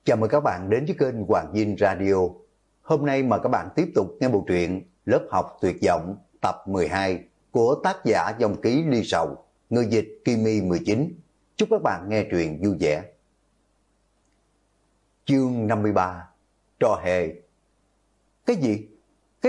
Chào mừng các bạn đến với kênh Hoàng Dinh Radio. Hôm nay mời các bạn tiếp tục nghe bộ truyện Lớp học tuyệt vọng tập 12 của tác giả Dòng ký Ly Sầu, người dịch Kimi 19. Chúc các bạn nghe truyện vui vẻ. Chương 53. Trò hề. Cái gì? Cái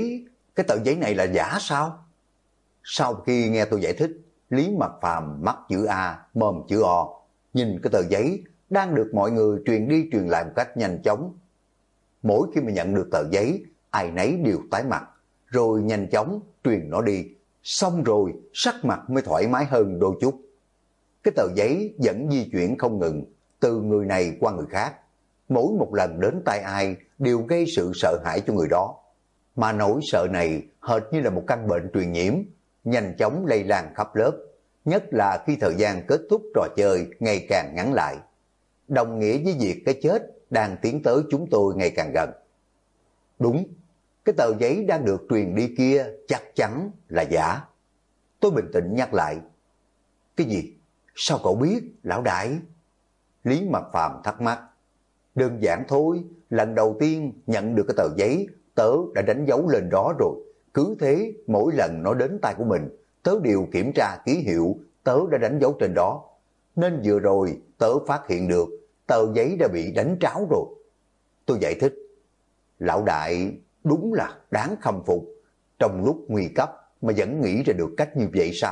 tờ giấy này là giả sao? Sau khi nghe tôi giải thích, Lý Mặc Phàm mắt chữ A, mồm chữ O, nhìn cái tờ giấy đang được mọi người truyền đi truyền lại một cách nhanh chóng. Mỗi khi mà nhận được tờ giấy, ai nấy đều tái mặt, rồi nhanh chóng truyền nó đi, xong rồi sắc mặt mới thoải mái hơn đôi chút. Cái tờ giấy vẫn di chuyển không ngừng, từ người này qua người khác. Mỗi một lần đến tay ai đều gây sự sợ hãi cho người đó. Mà nỗi sợ này hệt như là một căn bệnh truyền nhiễm, nhanh chóng lây lan khắp lớp, nhất là khi thời gian kết thúc trò chơi ngày càng ngắn lại. Đồng nghĩa với việc cái chết đang tiến tới chúng tôi ngày càng gần. Đúng, cái tờ giấy đang được truyền đi kia chắc chắn là giả. Tôi bình tĩnh nhắc lại. Cái gì? Sao cậu biết, lão đại? Lý Mặc Phàm thắc mắc. Đơn giản thôi, lần đầu tiên nhận được cái tờ giấy, tớ đã đánh dấu lên đó rồi. Cứ thế, mỗi lần nó đến tay của mình, tớ đều kiểm tra ký hiệu, tớ đã đánh dấu trên đó. Nên vừa rồi tớ phát hiện được tờ giấy đã bị đánh tráo rồi. Tôi giải thích. Lão đại đúng là đáng khâm phục. Trong lúc nguy cấp mà vẫn nghĩ ra được cách như vậy sao?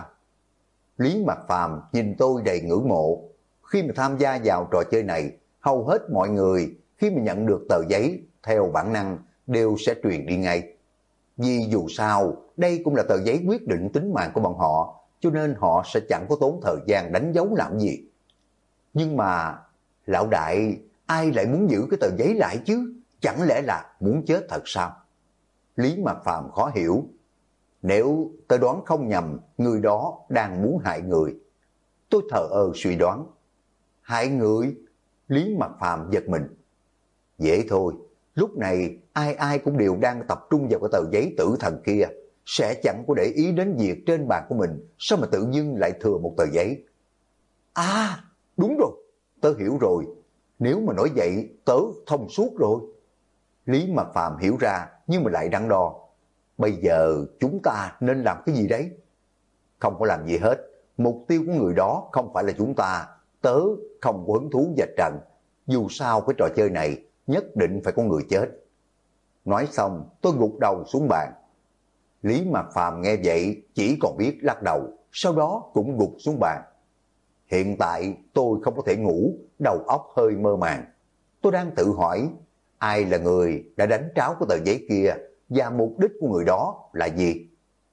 Lý Mặc Phàm nhìn tôi đầy ngưỡng mộ. Khi mà tham gia vào trò chơi này, hầu hết mọi người khi mà nhận được tờ giấy theo bản năng đều sẽ truyền đi ngay. Vì dù sao đây cũng là tờ giấy quyết định tính mạng của bọn họ, cho nên họ sẽ chẳng có tốn thời gian đánh dấu làm gì. Nhưng mà lão đại, ai lại muốn giữ cái tờ giấy lại chứ? Chẳng lẽ là muốn chết thật sao? Lý Mặc Phàm khó hiểu. Nếu tôi đoán không nhầm, người đó đang muốn hại người. Tôi thờ ơ suy đoán. Hại người? Lý Mặc Phàm giật mình. Dễ thôi, lúc này ai ai cũng đều đang tập trung vào cái tờ giấy tử thần kia, sẽ chẳng có để ý đến việc trên bàn của mình sao mà tự dưng lại thừa một tờ giấy. À, đúng rồi, tớ hiểu rồi. Nếu mà nói vậy, tớ thông suốt rồi. Lý Mặc Phàm hiểu ra nhưng mà lại đắn đo. Bây giờ chúng ta nên làm cái gì đấy? Không có làm gì hết. Mục tiêu của người đó không phải là chúng ta. Tớ không có hứng thú vạch trần. Dù sao cái trò chơi này nhất định phải có người chết. Nói xong tôi gục đầu xuống bàn. Lý Mặc Phàm nghe vậy chỉ còn biết lắc đầu, sau đó cũng gục xuống bàn. Hiện tại tôi không có thể ngủ, đầu óc hơi mơ màng. Tôi đang tự hỏi, ai là người đã đánh tráo cái tờ giấy kia và mục đích của người đó là gì?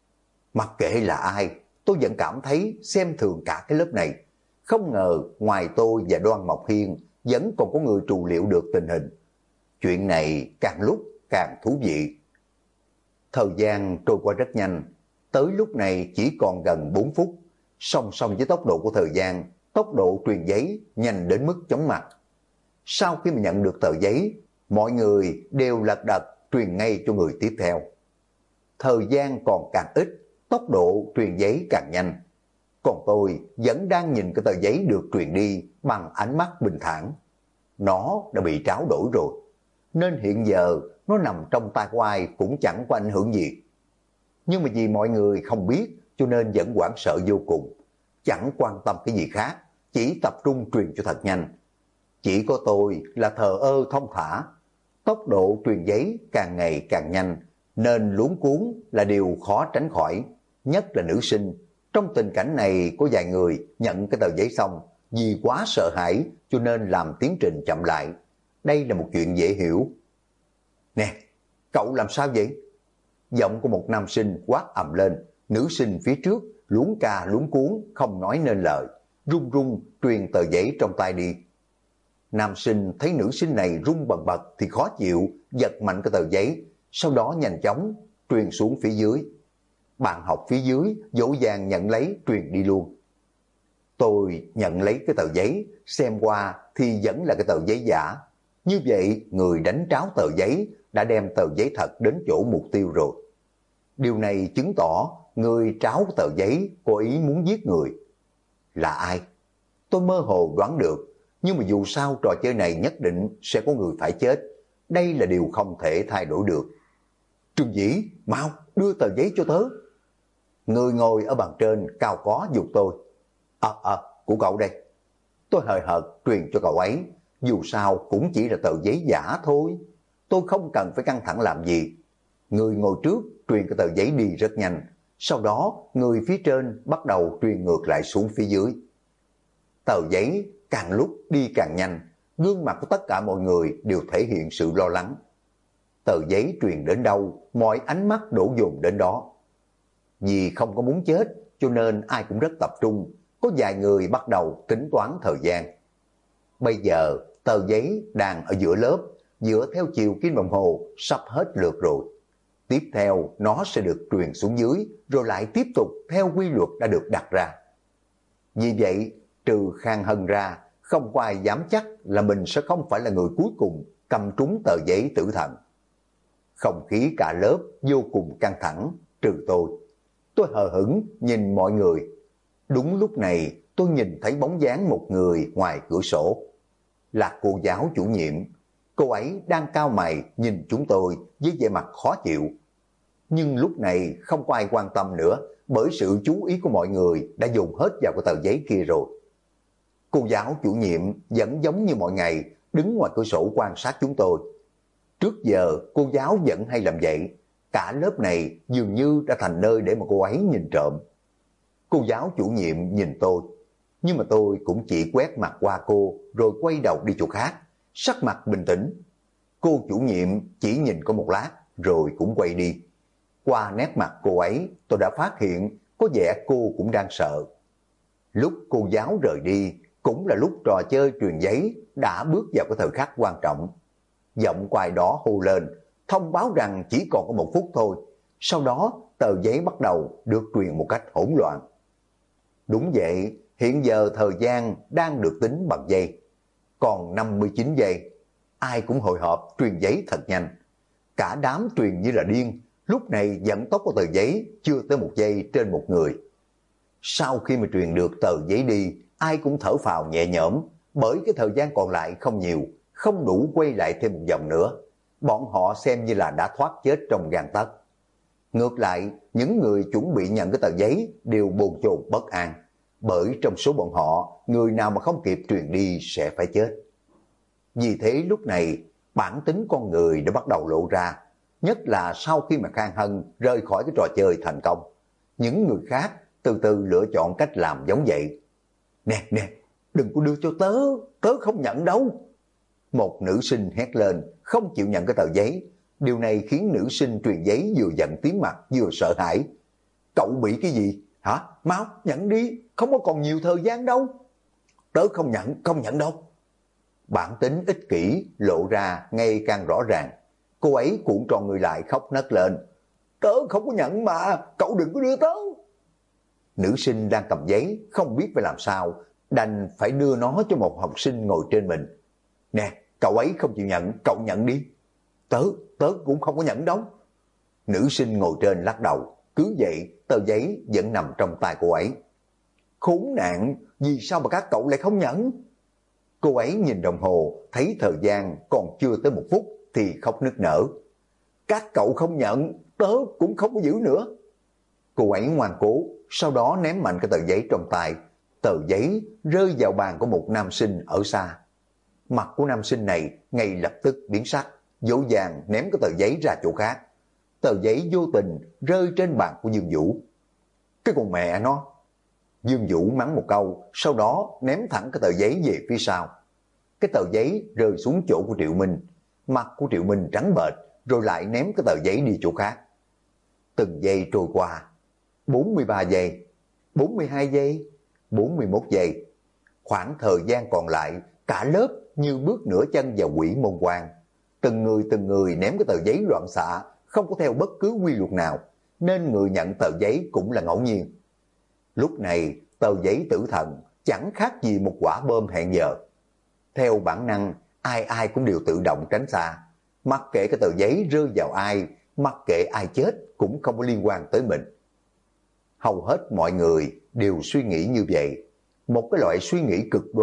Mặc kệ là ai, tôi vẫn cảm thấy xem thường cả cái lớp này. Không ngờ ngoài tôi và Đoan Mộc Hiên vẫn còn có người trù liệu được tình hình. Chuyện này càng lúc càng thú vị. Thời gian trôi qua rất nhanh, tới lúc này chỉ còn gần 4 phút. Song song với tốc độ của thời gian, tốc độ truyền giấy nhanh đến mức chóng mặt. Sau khi mà nhận được tờ giấy, mọi người đều lật đật truyền ngay cho người tiếp theo. Thời gian còn càng ít, tốc độ truyền giấy càng nhanh. Còn tôi vẫn đang nhìn cái tờ giấy được truyền đi bằng ánh mắt bình thản. Nó đã bị tráo đổi rồi, nên hiện giờ nó nằm trong tay của ai cũng chẳng có ảnh hưởng gì. Nhưng mà vì mọi người không biết cho nên vẫn hoảng sợ vô cùng. Chẳng quan tâm cái gì khác, chỉ tập trung truyền cho thật nhanh. Chỉ có tôi là thờ ơ thông thả. Tốc độ truyền giấy càng ngày càng nhanh, nên luống cuống là điều khó tránh khỏi, nhất là nữ sinh. Trong tình cảnh này có vài người nhận cái tờ giấy xong, vì quá sợ hãi cho nên làm tiến trình chậm lại. Đây là một chuyện dễ hiểu. Nè, cậu làm sao vậy? Giọng của một nam sinh quát ầm lên. Nữ sinh phía trước luống ca luống cuống không nói nên lời, run run truyền tờ giấy trong tay đi. Nam sinh thấy nữ sinh này run bần bật thì khó chịu, giật mạnh cái tờ giấy, sau đó nhanh chóng truyền xuống phía dưới. Bạn học phía dưới dỗ dàng nhận lấy truyền đi luôn. Tôi nhận lấy cái tờ giấy, xem qua thì vẫn là cái tờ giấy giả. Như vậy người đánh tráo tờ giấy đã đem tờ giấy thật đến chỗ mục tiêu rồi. Điều này chứng tỏ người tráo tờ giấy có ý muốn giết người. Là ai? Tôi mơ hồ đoán được, nhưng mà dù sao trò chơi này nhất định sẽ có người phải chết. Đây là điều không thể thay đổi được. Trương Dĩ, mau đưa tờ giấy cho tớ. Người ngồi ở bàn trên cao có giục tôi. Của cậu đây. Tôi hời hợt truyền cho cậu ấy. Dù sao cũng chỉ là tờ giấy giả thôi. Tôi không cần phải căng thẳng làm gì. Người ngồi trước truyền cái tờ giấy đi rất nhanh. Sau đó người phía trên bắt đầu truyền ngược lại xuống phía dưới. Tờ giấy càng lúc đi càng nhanh. Gương mặt của tất cả mọi người đều thể hiện sự lo lắng. Tờ giấy truyền đến đâu, mọi ánh mắt đổ dồn đến đó. Vì không có muốn chết, cho nên ai cũng rất tập trung. Có vài người bắt đầu tính toán thời gian. Bây giờ, tờ giấy đang ở giữa lớp, dựa theo chiều kim đồng hồ, sắp hết lượt rồi. Tiếp theo, nó sẽ được truyền xuống dưới, rồi lại tiếp tục theo quy luật đã được đặt ra. Vì vậy, trừ Khang Hân ra, không có ai dám chắc là mình sẽ không phải là người cuối cùng cầm trúng tờ giấy tử thần. Không khí cả lớp vô cùng căng thẳng, trừ tôi. Tôi hờ hững nhìn mọi người. Đúng lúc này tôi nhìn thấy bóng dáng một người ngoài cửa sổ. Là cô giáo chủ nhiệm. Cô ấy đang cau mày nhìn chúng tôi với vẻ mặt khó chịu. Nhưng lúc này không có ai quan tâm nữa, bởi sự chú ý của mọi người đã dùng hết vào cái tờ giấy kia rồi. Cô giáo chủ nhiệm vẫn giống như mọi ngày đứng ngoài cửa sổ quan sát chúng tôi. Trước giờ cô giáo vẫn hay làm vậy. Cả lớp này dường như đã thành nơi để mà cô ấy nhìn trộm. Cô giáo chủ nhiệm nhìn tôi, nhưng mà tôi cũng chỉ quét mặt qua cô rồi quay đầu đi chỗ khác, sắc mặt bình tĩnh. Cô chủ nhiệm chỉ nhìn có một lát rồi cũng quay đi. Qua nét mặt cô ấy tôi đã phát hiện có vẻ cô cũng đang sợ. Lúc cô giáo rời đi cũng là lúc trò chơi truyền giấy đã bước vào cái thời khắc quan trọng. Giọng quài đó hô lên, thông báo rằng chỉ còn có 1 phút thôi. Sau đó tờ giấy bắt đầu được truyền một cách hỗn loạn. Đúng vậy, hiện giờ thời gian đang được tính bằng giây. Còn 59 giây. Ai cũng hồi hộp truyền giấy thật nhanh. Cả đám truyền như là điên. Lúc này vận tốc của tờ giấy chưa tới 1 giây trên một người. Sau khi mà truyền được tờ giấy đi, ai cũng thở phào nhẹ nhõm, bởi cái thời gian còn lại không nhiều, không đủ quay lại thêm một vòng nữa. Bọn họ xem như là đã thoát chết trong gang tấc. Ngược lại, những người chuẩn bị nhận cái tờ giấy đều bồn chồn bất an, bởi trong số bọn họ, người nào mà không kịp truyền đi sẽ phải chết. Vì thế lúc này, bản tính con người đã bắt đầu lộ ra, nhất là sau khi mà Khang Hân rời khỏi cái trò chơi thành công. Những người khác từ từ lựa chọn cách làm giống vậy. Nè, đừng có đưa cho tớ không nhận đâu. Một nữ sinh hét lên, không chịu nhận cái tờ giấy. Điều này khiến nữ sinh truyền giấy vừa giận tím mặt vừa sợ hãi. Cậu bị cái gì? Hả? Mau, nhận đi, không có còn nhiều thời gian đâu. Tớ không nhận đâu. Bản tính ích kỷ lộ ra ngày càng rõ ràng. Cô ấy cuộn tròn người lại khóc nấc lên. Tớ không có nhận mà, cậu đừng có đưa tớ. Nữ sinh đang cầm giấy, không biết phải làm sao, đành phải đưa nó cho một học sinh ngồi trên mình. Nè, cậu ấy không chịu nhận, cậu nhận đi. Tớ cũng không có nhận đâu. Nữ sinh ngồi trên lắc đầu, cứ vậy tờ giấy vẫn nằm trong tay cô ấy. Khốn nạn, vì sao mà các cậu lại không nhận? Cô ấy nhìn đồng hồ, thấy thời gian còn chưa tới 1 phút thì khóc nức nở. Các cậu không nhận, tớ cũng không có giữ nữa. Cô ấy ngoan cố, sau đó ném mạnh cái tờ giấy trong tay. Tờ giấy rơi vào bàn của một nam sinh ở xa. Mặt của nam sinh này ngay lập tức biến sắc, dỗ dàng ném cái tờ giấy ra chỗ khác. Tờ giấy vô tình rơi trên bàn của Dương Vũ. Cái con mẹ nó! Dương Vũ mắng một câu, sau đó ném thẳng cái tờ giấy về phía sau. Cái tờ giấy rơi xuống chỗ của Triệu Minh. Mặt của Triệu Minh trắng bệch, rồi lại ném cái tờ giấy đi chỗ khác. Từng giây trôi qua. 43 giây, 42 giây, 41 giây. Khoảng thời gian còn lại, cả lớp như bước nửa chân vào quỷ môn quan. Từng người ném cái tờ giấy loạn xạ, không có theo bất cứ quy luật nào, nên người nhận tờ giấy cũng là ngẫu nhiên. Lúc này, tờ giấy tử thần chẳng khác gì một quả bom hẹn giờ. Theo bản năng, ai cũng đều tự động tránh xa. Mặc kệ cái tờ giấy rơi vào ai, mặc kệ ai chết cũng không có liên quan tới mình. Hầu hết mọi người đều suy nghĩ như vậy. Một cái loại suy nghĩ cực đoan,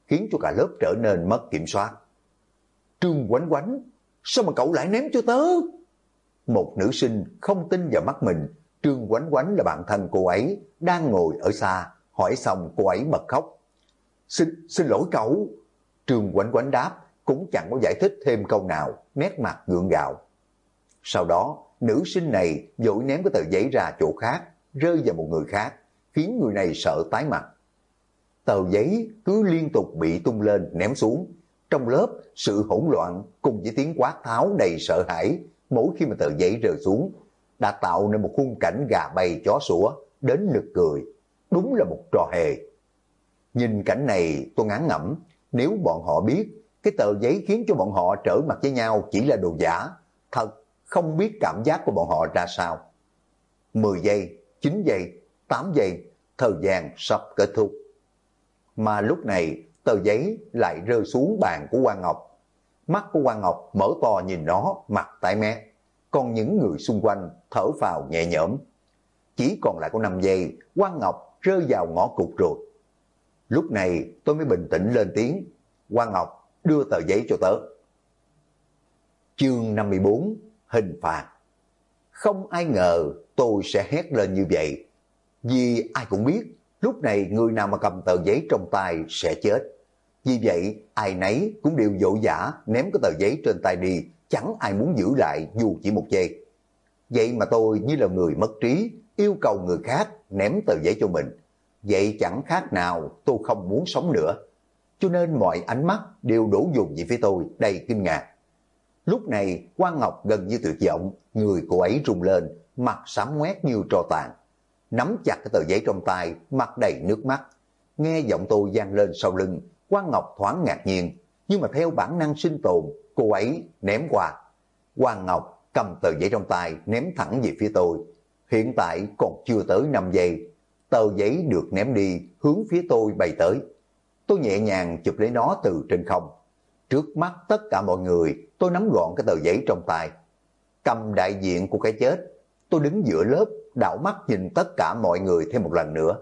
khiến cho cả lớp trở nên mất kiểm soát. Trương Oánh Oánh, sao mà cậu lại ném cho tớ? Một nữ sinh không tin vào mắt mình, Trương Oánh Oánh là bạn thân cô ấy, đang ngồi ở xa, hỏi xong cô ấy bật khóc. Xin lỗi cậu. Trương Oánh Oánh đáp, cũng chẳng có giải thích thêm câu nào, nét mặt gượng gạo. Sau đó, nữ sinh này vội ném cái tờ giấy ra chỗ khác, rơi vào một người khác, khiến người này sợ tái mặt. Tờ giấy cứ liên tục bị tung lên ném xuống. Trong lớp, sự hỗn loạn cùng với tiếng quát tháo đầy sợ hãi mỗi khi mà tờ giấy rơi xuống, đã tạo nên một khung cảnh gà bay chó sủa, đến nực cười. Đúng là một trò hề. Nhìn cảnh này tôi ngán ngẩm, nếu bọn họ biết cái tờ giấy khiến cho bọn họ trở mặt với nhau chỉ là đồ giả, thật không biết cảm giác của bọn họ ra sao. 10 giây, 9 giây, 8 giây, thời gian sắp kết thúc. Mà lúc này tờ giấy lại rơi xuống bàn của Quang Ngọc. Mắt của Quang Ngọc mở to nhìn nó, mặt tái mét. Còn những người xung quanh thở phào nhẹ nhõm. Chỉ còn lại có 5 giây, Quang Ngọc rơi vào ngõ cụt rồi. Lúc này tôi mới bình tĩnh lên tiếng. Quang Ngọc, đưa tờ giấy cho tớ. Chương 54, hình phạt. Không ai ngờ tôi sẽ hét lên như vậy. Vì ai cũng biết, lúc này người nào mà cầm tờ giấy trong tay sẽ chết. Vì vậy, ai nấy cũng đều vội vã ném cái tờ giấy trên tay đi, chẳng ai muốn giữ lại dù chỉ một giây. Vậy mà tôi như là người mất trí, yêu cầu người khác ném tờ giấy cho mình. Vậy chẳng khác nào tôi không muốn sống nữa. Cho nên mọi ánh mắt đều đổ dồn về phía tôi đầy kinh ngạc. Lúc này Quang Ngọc gần như tuyệt vọng, người cô ấy rung lên, mặt xám ngoét như tro tàn. Nắm chặt cái tờ giấy trong tay, mặt đầy nước mắt. Nghe giọng tôi vang lên sau lưng, Quang Ngọc thoáng ngạc nhiên, nhưng mà theo bản năng sinh tồn, cô ấy ném qua. Quang Ngọc cầm tờ giấy trong tay ném thẳng về phía tôi. Hiện tại còn chưa tới 5 giây, tờ giấy được ném đi hướng phía tôi bay tới. Tôi nhẹ nhàng chụp lấy nó từ trên không. Trước mắt tất cả mọi người, tôi nắm gọn cái tờ giấy trong tay. Cầm đại diện của cái chết, tôi đứng giữa lớp, đảo mắt nhìn tất cả mọi người thêm một lần nữa.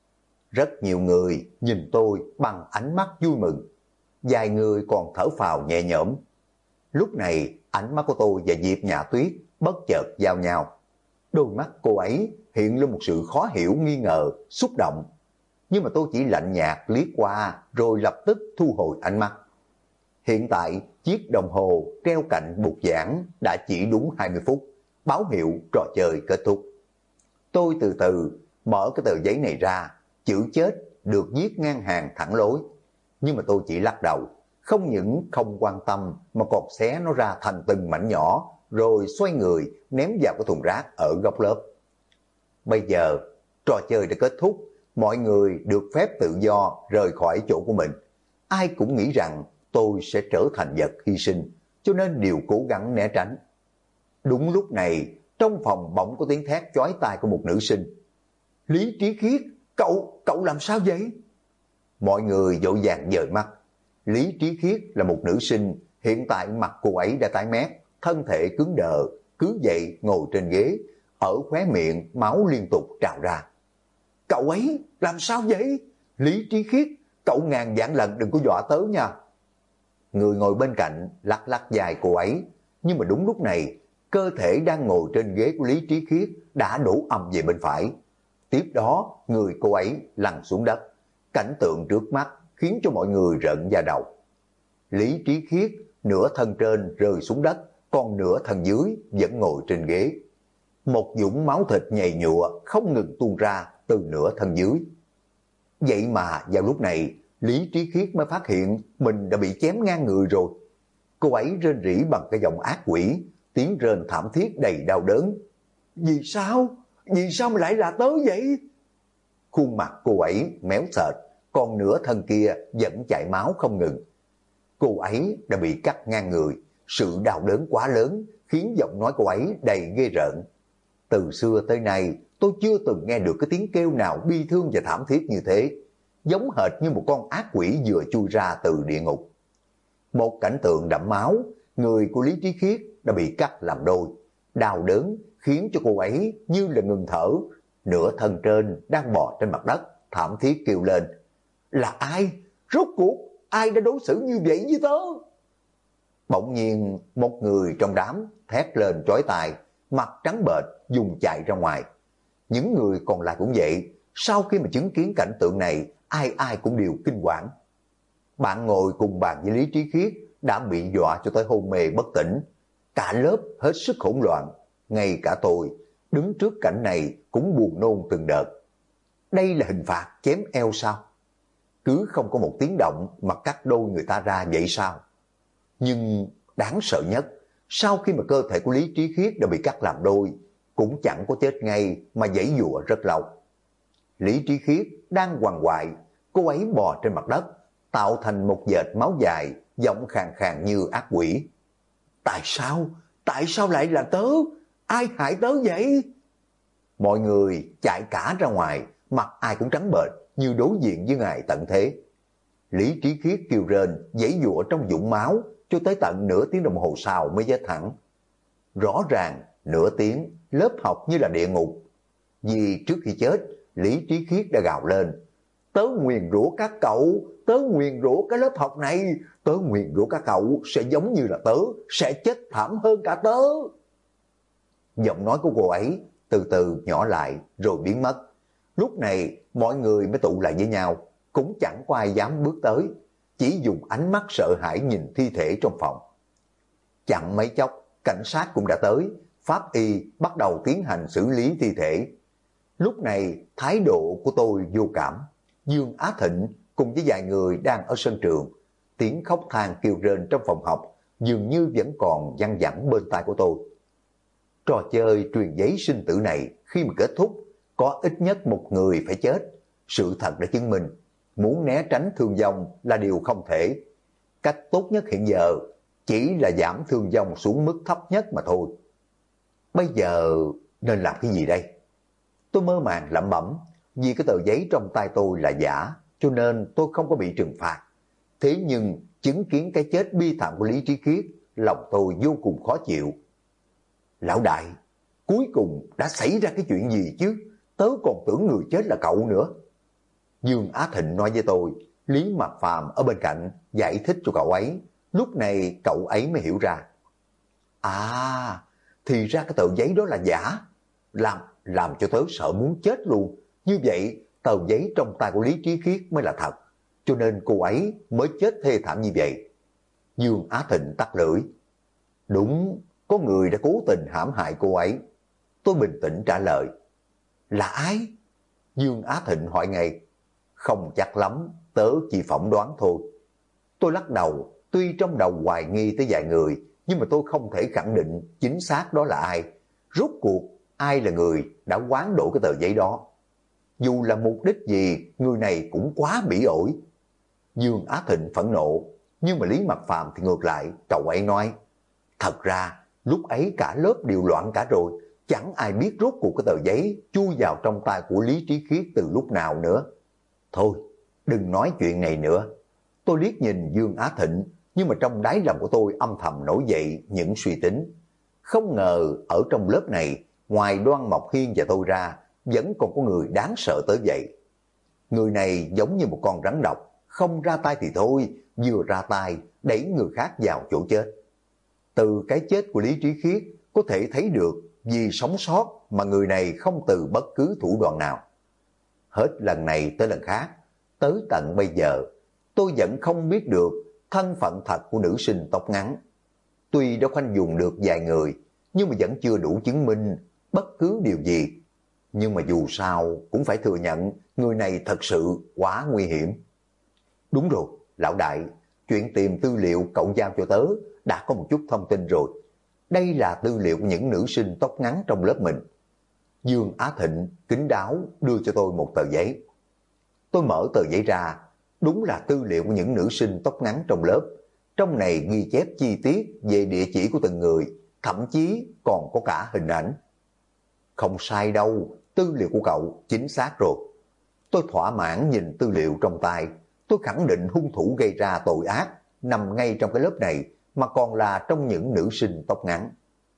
Rất nhiều người nhìn tôi bằng ánh mắt vui mừng. Vài người còn thở phào nhẹ nhõm. Lúc này, ánh mắt của tôi và Diệp Nhã Tuyết bất chợt giao nhau. Đôi mắt cô ấy hiện lên một sự khó hiểu, nghi ngờ, xúc động. Nhưng mà tôi chỉ lạnh nhạt liếc qua rồi lập tức thu hồi ánh mắt. Hiện tại, chiếc đồng hồ treo cạnh bục giảng đã chỉ đúng 20 phút, báo hiệu trò chơi kết thúc. Tôi từ từ mở cái tờ giấy này ra, chữ chết được viết ngang hàng thẳng lối. Nhưng mà tôi chỉ lắc đầu, không những không quan tâm mà còn xé nó ra thành từng mảnh nhỏ, rồi xoay người ném vào cái thùng rác ở góc lớp. Bây giờ, trò chơi đã kết thúc, mọi người được phép tự do rời khỏi chỗ của mình. Ai cũng nghĩ rằng tôi sẽ trở thành vật hy sinh, cho nên đều cố gắng né tránh. Đúng lúc này, trong phòng bỗng có tiếng thét chói tai của một nữ sinh. Lý Trí Khiết, cậu làm sao vậy? Mọi người vội vàng dời mắt. Lý Trí Khiết là một nữ sinh, hiện tại mặt cô ấy đã tái mét, thân thể cứng đờ, cứ vậy ngồi trên ghế, ở khóe miệng máu liên tục trào ra. Cậu ấy làm sao vậy? Lý Trí Khiết, cậu ngàn vạn lần đừng có dọa tớ nha. Người ngồi bên cạnh lắc lắc vai cô ấy, nhưng mà đúng lúc này, cơ thể đang ngồi trên ghế của Lý Trí Khiết đã đổ ầm về bên phải. Tiếp đó, người cô ấy lăn xuống đất. Cảnh tượng trước mắt khiến cho mọi người rợn da đầu. Lý Trí Khiết nửa thân trên rơi xuống đất, còn nửa thân dưới vẫn ngồi trên ghế. Một dũng máu thịt nhầy nhụa không ngừng tuôn ra từ nửa thân dưới. Vậy mà vào lúc này, Lý Trí Khiết mới phát hiện mình đã bị chém ngang người rồi. Cô ấy rên rỉ bằng cái giọng ác quỷ, tiếng rên thảm thiết đầy đau đớn. Vì sao? Vì sao mà lại là tớ vậy? Khuôn mặt cô ấy méo sệt, còn nửa thân kia vẫn chảy máu không ngừng. Cô ấy đã bị cắt ngang người, sự đau đớn quá lớn khiến giọng nói cô ấy đầy ghê rợn. Từ xưa tới nay, tôi chưa từng nghe được cái tiếng kêu nào bi thương và thảm thiết như thế, giống hệt như một con ác quỷ vừa chui ra từ địa ngục. Một cảnh tượng đẫm máu, người của Lý Trí Khiết đã bị cắt làm đôi. Đau đớn khiến cho cô ấy như là ngừng thở, nửa thân trên đang bò trên mặt đất, thảm thiết kêu lên. Là ai? Rốt cuộc ai đã đối xử như vậy với tớ? Bỗng nhiên một người trong đám thét lên chói tai, mặt trắng bệch dùng chạy ra ngoài. Những người còn lại cũng vậy, sau khi mà chứng kiến cảnh tượng này, ai ai cũng đều kinh quản. Bạn ngồi cùng bàn với Lý Trí Khiết đã bị dọa cho tới hôn mê bất tỉnh. Cả lớp hết sức hỗn loạn, ngay cả tôi đứng trước cảnh này cũng buồn nôn từng đợt. Đây là hình phạt chém eo sao? Cứ không có một tiếng động mà cắt đôi người ta ra vậy sao? Nhưng đáng sợ nhất, sau khi mà cơ thể của Lý Trí Khiết đã bị cắt làm đôi, cũng chẳng có chết ngay mà giãy giụa rất lâu. Lý Trí Khiết đang quằn quại, cô ấy bò trên mặt đất, tạo thành một vệt máu dài, giọng khàn khàn như ác quỷ. Tại sao? Tại sao lại là tớ? Ai hại tớ vậy? Mọi người chạy cả ra ngoài, mặt ai cũng trắng bệch như đối diện với ngài tận thế. Lý Trí Khiết kêu rên, giãy giụa trong vũng máu, cho tới tận nửa tiếng đồng hồ sau mới chết hẳn. Rõ ràng, nửa tiếng, lớp học như là địa ngục. Vì trước khi chết, Lý Trí Khiết đã gào lên. Tớ nguyền rủa các cậu, tớ nguyền rủa cái lớp học này, tớ nguyền rủa các cậu sẽ giống như là tớ, sẽ chết thảm hơn cả tớ. Giọng nói của cô ấy từ từ nhỏ lại rồi biến mất. Lúc này mọi người mới tụ lại với nhau, cũng chẳng có ai dám bước tới, chỉ dùng ánh mắt sợ hãi nhìn thi thể trong phòng. Chẳng mấy chốc, cảnh sát cũng đã tới, pháp y bắt đầu tiến hành xử lý thi thể. Lúc này, thái độ của tôi vô cảm. Dương Á Thịnh cùng với vài người đang ở sân trường, tiếng khóc than kêu rên trong phòng học dường như vẫn còn văng vẳng bên tai của tôi. Trò chơi truyền giấy sinh tử này khi mà kết thúc, có ít nhất một người phải chết. Sự thật đã chứng minh, muốn né tránh thương vong là điều không thể. Cách tốt nhất hiện giờ chỉ là giảm thương vong xuống mức thấp nhất mà thôi. Bây giờ nên làm cái gì đây? Tôi mơ màng lẩm bẩm, vì cái tờ giấy trong tay tôi là giả, cho nên tôi không có bị trừng phạt. Thế nhưng chứng kiến cái chết bi thảm của Lý Trí Khiết, lòng tôi vô cùng khó chịu. Lão đại, cuối cùng đã xảy ra cái chuyện gì chứ? Tớ còn tưởng người chết là cậu nữa. Dương Á Thịnh nói với tôi, Lý Mạc Phàm ở bên cạnh giải thích cho cậu ấy. Lúc này cậu ấy mới hiểu ra. À, thì ra cái tờ giấy đó là giả. Làm cho tớ sợ muốn chết luôn. Như vậy, tờ giấy trong tay của Lý Trí Khiết mới là thật. Cho nên cô ấy mới chết thê thảm như vậy. Dương Á Thịnh tắt lưỡi. Đúng, có người đã cố tình hãm hại cô ấy. Tôi bình tĩnh trả lời. Là ai? Dương Á Thịnh hỏi ngay. Không chắc lắm, tớ chỉ phỏng đoán thôi. Tôi lắc đầu, tuy trong đầu hoài nghi tới vài người, nhưng mà tôi không thể khẳng định chính xác đó là ai. Rốt cuộc, ai là người đã hoán đổi cái tờ giấy đó? Dù là mục đích gì, người này cũng quá bỉ ổi. Dương Á Thịnh phẫn nộ, nhưng mà Lý Mạc Phàm thì ngược lại, cậu ấy nói. Thật ra, lúc ấy cả lớp đều loạn cả rồi, chẳng ai biết rốt cuộc cái tờ giấy chui vào trong tay của Lý Trí Khiết từ lúc nào nữa. Thôi, đừng nói chuyện này nữa. Tôi liếc nhìn Dương Á Thịnh, nhưng mà trong đáy lòng của tôi âm thầm nổi dậy những suy tính. Không ngờ ở trong lớp này, ngoài Đoan Mộc Hiên và tôi ra, vẫn còn có người đáng sợ tới vậy. Người này giống như một con rắn độc, không ra tay thì thôi, vừa ra tay đẩy người khác vào chỗ chết. Từ cái chết của Lý Trí Khiết có thể thấy được vì sống sót mà người này không từ bất cứ thủ đoạn nào. Hết lần này tới lần khác, tới tận bây giờ, tôi vẫn không biết được thân phận thật của nữ sinh tóc ngắn. Tuy đã khoanh vùng được vài người, nhưng mà vẫn chưa đủ chứng minh bất cứ điều gì. Nhưng mà dù sao cũng phải thừa nhận người này thật sự quá nguy hiểm. Đúng rồi, lão đại, chuyện tìm tư liệu cậu giao cho tớ đã có một chút thông tin rồi. Đây là tư liệu của những nữ sinh tóc ngắn trong lớp mình. Dương Á Thịnh kín đáo đưa cho tôi một tờ giấy. Tôi mở tờ giấy ra, đúng là tư liệu của những nữ sinh tóc ngắn trong lớp. Trong này ghi chép chi tiết về địa chỉ của từng người, thậm chí còn có cả hình ảnh. Không sai đâu, tư liệu của cậu chính xác rồi. Tôi thỏa mãn nhìn tư liệu trong tay. Tôi khẳng định hung thủ gây ra tội ác nằm ngay trong cái lớp này, mà còn là trong những nữ sinh tóc ngắn.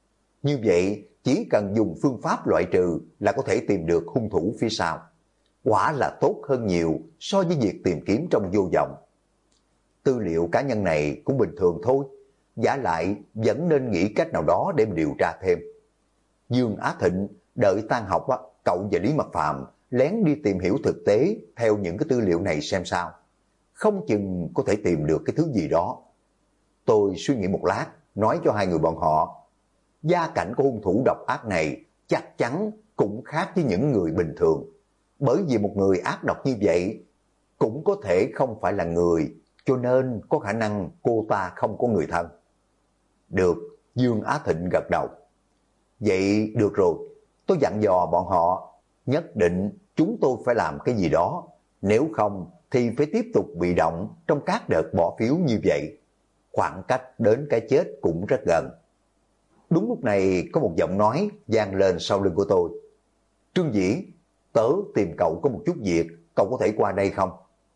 Như vậy, chỉ cần dùng phương pháp loại trừ là có thể tìm được hung thủ phía sau. Quả là tốt hơn nhiều so với việc tìm kiếm trong vô vọng. tư liệu cá nhân này cũng bình thường thôi, giả lại vẫn nên nghĩ cách nào đó để điều tra thêm. Dương Á Thịnh đợi tan học á, cậu và Lý Mật Phàm lén đi tìm hiểu thực tế theo những cái tư liệu này xem sao. Không chừng có thể tìm được cái thứ gì đó. Tôi suy nghĩ một lát, nói cho hai người bọn họ, gia cảnh của hung thủ độc ác này chắc chắn cũng khác với những người bình thường. Bởi vì một người ác độc như vậy cũng có thể không phải là người, cho nên có khả năng cô ta không có người thân. Được, Dương Á Thịnh gật đầu. Vậy được rồi, tôi dặn dò bọn họ, nhất định chúng tôi phải làm cái gì đó, nếu không thì phải tiếp tục bị động trong các đợt bỏ phiếu như vậy. Khoảng cách đến cái chết cũng rất gần. Đúng lúc này có một giọng nói vang lên sau lưng của tôi. Trương Dĩ, tớ tìm cậu có một chút việc, cậu có thể qua đây không?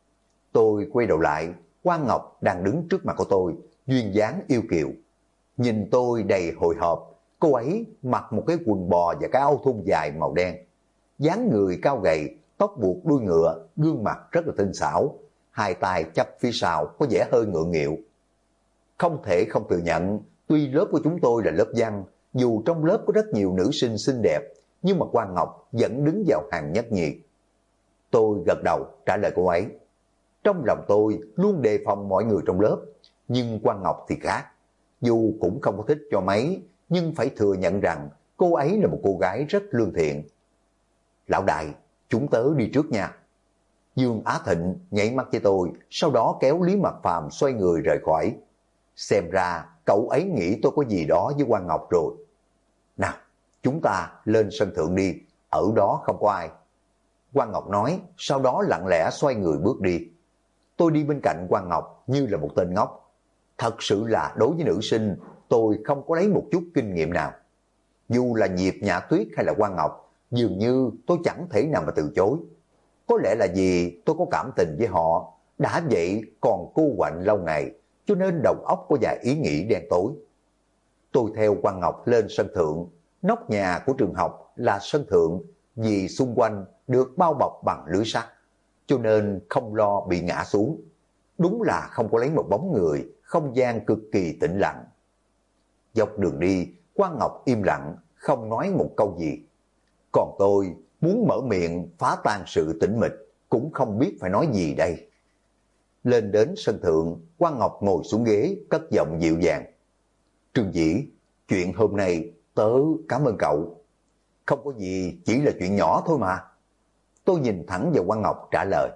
Tôi quay đầu lại, Quang Ngọc đang đứng trước mặt của tôi, duyên dáng yêu kiều. Nhìn tôi đầy hồi hộp, cô ấy mặc một cái quần bò và cái áo thun dài màu đen. Dáng người cao gầy, tóc buộc đuôi ngựa, gương mặt rất là tinh xảo, hai tay chắp phía sau có vẻ hơi ngượng nghịu. Không thể không thừa nhận, tuy lớp của chúng tôi là lớp văn, dù trong lớp có rất nhiều nữ sinh xinh đẹp, nhưng mà Quang Ngọc vẫn đứng vào hàng nhất nhì. Tôi gật đầu trả lời cô ấy. Trong lòng tôi luôn đề phòng mọi người trong lớp, nhưng Quang Ngọc thì khác. Dù cũng không có thích cho mấy, nhưng phải thừa nhận rằng cô ấy là một cô gái rất lương thiện. Lão đại, chúng tớ đi trước nha. Dương Á Thịnh nhảy mắt với tôi, sau đó kéo Lý Mật Phàm xoay người rời khỏi. Xem ra cậu ấy nghĩ tôi có gì đó với Quang Ngọc rồi. Nào, chúng ta lên sân thượng đi, ở đó không có ai. Quang Ngọc nói, sau đó lặng lẽ xoay người bước đi. Tôi đi bên cạnh Quang Ngọc như là một tên ngốc. Thật sự là đối với nữ sinh, tôi không có lấy một chút kinh nghiệm nào. Dù là Diệp Nhã Tuyết hay là Quang Ngọc, dường như tôi chẳng thể nào mà từ chối. Có lẽ là vì tôi có cảm tình với họ, đã vậy còn cô quạnh lâu ngày, cho nên đầu óc có vài ý nghĩ đen tối. Tôi theo Quang Ngọc lên sân thượng, nóc nhà của trường học là sân thượng, vì xung quanh được bao bọc bằng lưới sắt, cho nên không lo bị ngã xuống. Đúng là không có lấy một bóng người, không gian cực kỳ tĩnh lặng. Dọc đường đi, Quang Ngọc im lặng, không nói một câu gì. Còn tôi muốn mở miệng phá tan sự tĩnh mịch, cũng không biết phải nói gì đây. Lên đến sân thượng, Quang Ngọc ngồi xuống ghế, cất giọng dịu dàng. Trương Dĩ, chuyện hôm nay tớ cảm ơn cậu. Không có gì, chỉ là chuyện nhỏ thôi mà. Tôi nhìn thẳng vào Quang Ngọc trả lời.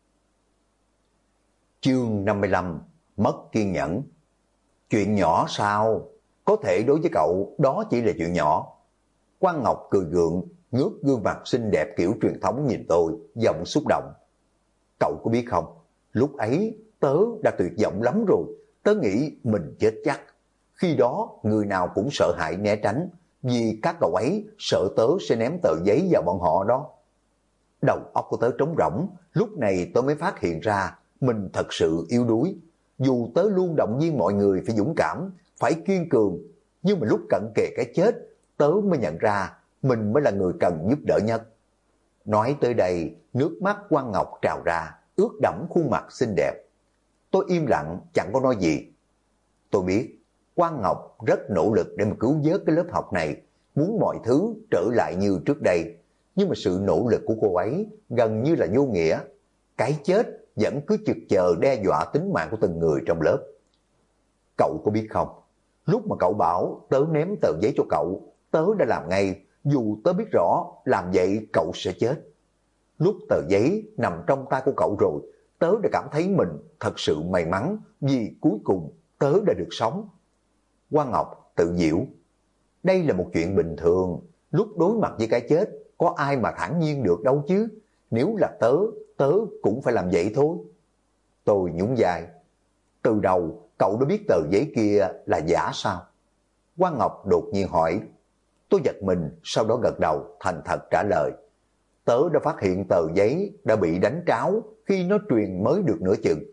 Chương 55, mất kiên nhẫn. Chuyện nhỏ sao? Có thể đối với cậu đó chỉ là chuyện nhỏ. Quang Ngọc cười gượng, ngước gương mặt xinh đẹp kiểu truyền thống nhìn tôi, giọng xúc động. Cậu có biết không, lúc ấy tớ đã tuyệt vọng lắm rồi, tớ nghĩ mình chết chắc. Khi đó người nào cũng sợ hãi né tránh, vì các cậu ấy sợ tớ sẽ ném tờ giấy vào bọn họ đó. Đầu óc của tớ trống rỗng, lúc này tớ mới phát hiện ra mình thật sự yếu đuối. Dù tớ luôn động viên mọi người phải dũng cảm, phải kiên cường, nhưng mà lúc cận kề cái chết, tớ mới nhận ra mình mới là người cần giúp đỡ nhất. Nói tới đây, nước mắt Quang Ngọc trào ra, ướt đẫm khuôn mặt xinh đẹp. Tôi im lặng, chẳng có nói gì. Tôi biết, Quang Ngọc rất nỗ lực để mà cứu vớt cái lớp học này, muốn mọi thứ trở lại như trước đây. Nhưng mà sự nỗ lực của cô ấy gần như là vô nghĩa. Cái chết vẫn cứ chực chờ đe dọa tính mạng của từng người trong lớp. Cậu có biết không, lúc mà cậu bảo tớ ném tờ giấy cho cậu, tớ đã làm ngay, dù tớ biết rõ làm vậy cậu sẽ chết. Lúc tờ giấy nằm trong tay của cậu rồi, tớ đã cảm thấy mình thật sự may mắn, vì cuối cùng tớ đã được sống. Quang Ngọc tự giễu. Đây là một chuyện bình thường, lúc đối mặt với cái chết, có ai mà thản nhiên được đâu chứ. Nếu là tớ, tớ cũng phải làm vậy thôi. Tôi nhún vai. Từ đầu cậu đã biết tờ giấy kia là giả sao? Quang Ngọc đột nhiên hỏi. Tôi giật mình, sau đó gật đầu, thành thật trả lời. Tớ đã phát hiện tờ giấy đã bị đánh tráo khi nó truyền mới được nửa chừng.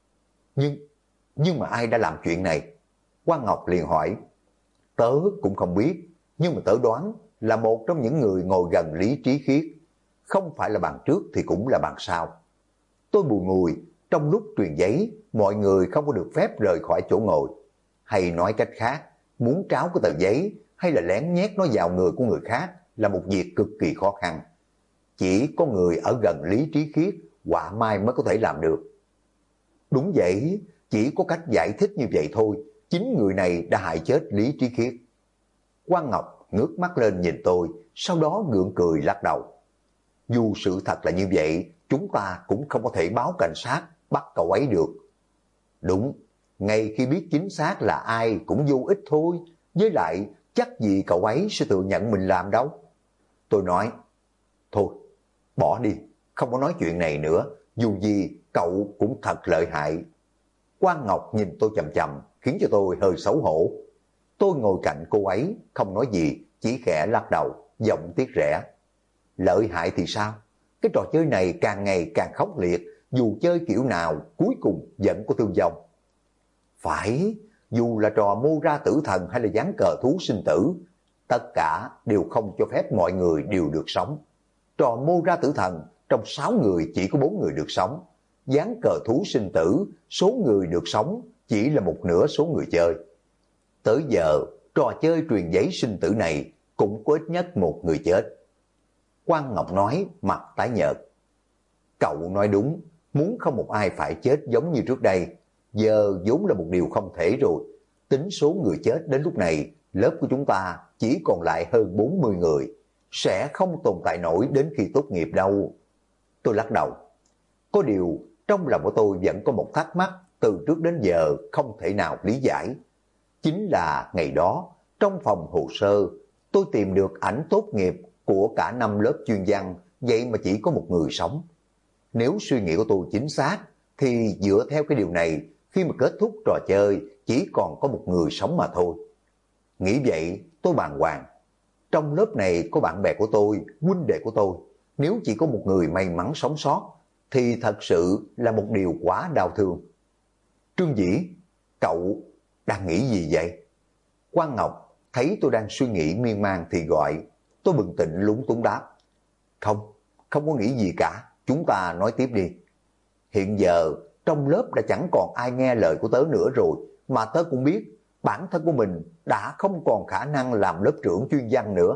Nhưng mà ai đã làm chuyện này? Quang Ngọc liền hỏi. Tớ cũng không biết, nhưng mà tớ đoán là một trong những người ngồi gần Lý Trí Khiết. Không phải là bàn trước thì cũng là bàn sau. Tôi bùi ngùi, trong lúc truyền giấy, mọi người không có được phép rời khỏi chỗ ngồi. Hay nói cách khác, muốn tráo cái tờ giấy hay là lén nhét nó vào người của người khác là một việc cực kỳ khó khăn. Chỉ có người ở gần Lý Trí Khiết, họa mai mới có thể làm được. Đúng vậy, chỉ có cách giải thích như vậy thôi, chính người này đã hại chết Lý Trí Khiết. Quang Ngọc ngước mắt lên nhìn tôi, sau đó gượng cười lắc đầu. Dù sự thật là như vậy, chúng ta cũng không có thể báo cảnh sát bắt cậu ấy được. Đúng, ngay khi biết chính xác là ai cũng vô ích thôi, với lại chắc gì cậu ấy sẽ tự nhận mình làm đâu. Tôi nói, thôi, bỏ đi, không có nói chuyện này nữa, dù gì cậu cũng thật lợi hại. Quang Ngọc nhìn tôi chằm chằm, khiến cho tôi hơi xấu hổ. Tôi ngồi cạnh cô ấy, không nói gì, chỉ khẽ lắc đầu, giọng tiếc rẻ. Lợi hại thì sao? Cái trò chơi này càng ngày càng khốc liệt, dù chơi kiểu nào, cuối cùng vẫn có thương vong. Phải, dù là trò mô ra tử thần hay là ván cờ thú sinh tử, tất cả đều không cho phép mọi người đều được sống. Trò mô ra tử thần, trong 6 người chỉ có 4 người được sống. Ván cờ thú sinh tử, số người được sống chỉ là một nửa số người chơi. Tới giờ, trò chơi truyền giấy sinh tử này cũng có ít nhất một người chết. Quang Ngọc nói mặt tái nhợt. Cậu nói đúng, muốn không một ai phải chết giống như trước đây, giờ vốn là một điều không thể rồi. Tính số người chết đến lúc này, lớp của chúng ta chỉ còn lại hơn 40 người, sẽ không tồn tại nổi đến khi tốt nghiệp đâu. Tôi lắc đầu. Có điều, trong lòng của tôi vẫn có một thắc mắc từ trước đến giờ không thể nào lý giải. Chính là ngày đó, trong phòng hồ sơ, tôi tìm được ảnh tốt nghiệp của cả 5 lớp chuyên văn, vậy mà chỉ có một người sống. Nếu suy nghĩ của tôi chính xác, thì dựa theo cái điều này, khi mà kết thúc trò chơi, chỉ còn có một người sống mà thôi. Nghĩ vậy, tôi bàng hoàng. Trong lớp này có bạn bè của tôi, huynh đệ của tôi. Nếu chỉ có một người may mắn sống sót, thì thật sự là một điều quá đau thương. Trương Dĩ, cậu đang nghĩ gì vậy? Quang Ngọc thấy tôi đang suy nghĩ miên man thì gọi. Tôi bừng tỉnh lúng túng đáp. Không có nghĩ gì cả, chúng ta nói tiếp đi. Hiện giờ trong lớp đã chẳng còn ai nghe lời của tớ nữa rồi, mà tớ cũng biết bản thân của mình đã không còn khả năng làm lớp trưởng chuyên văn nữa.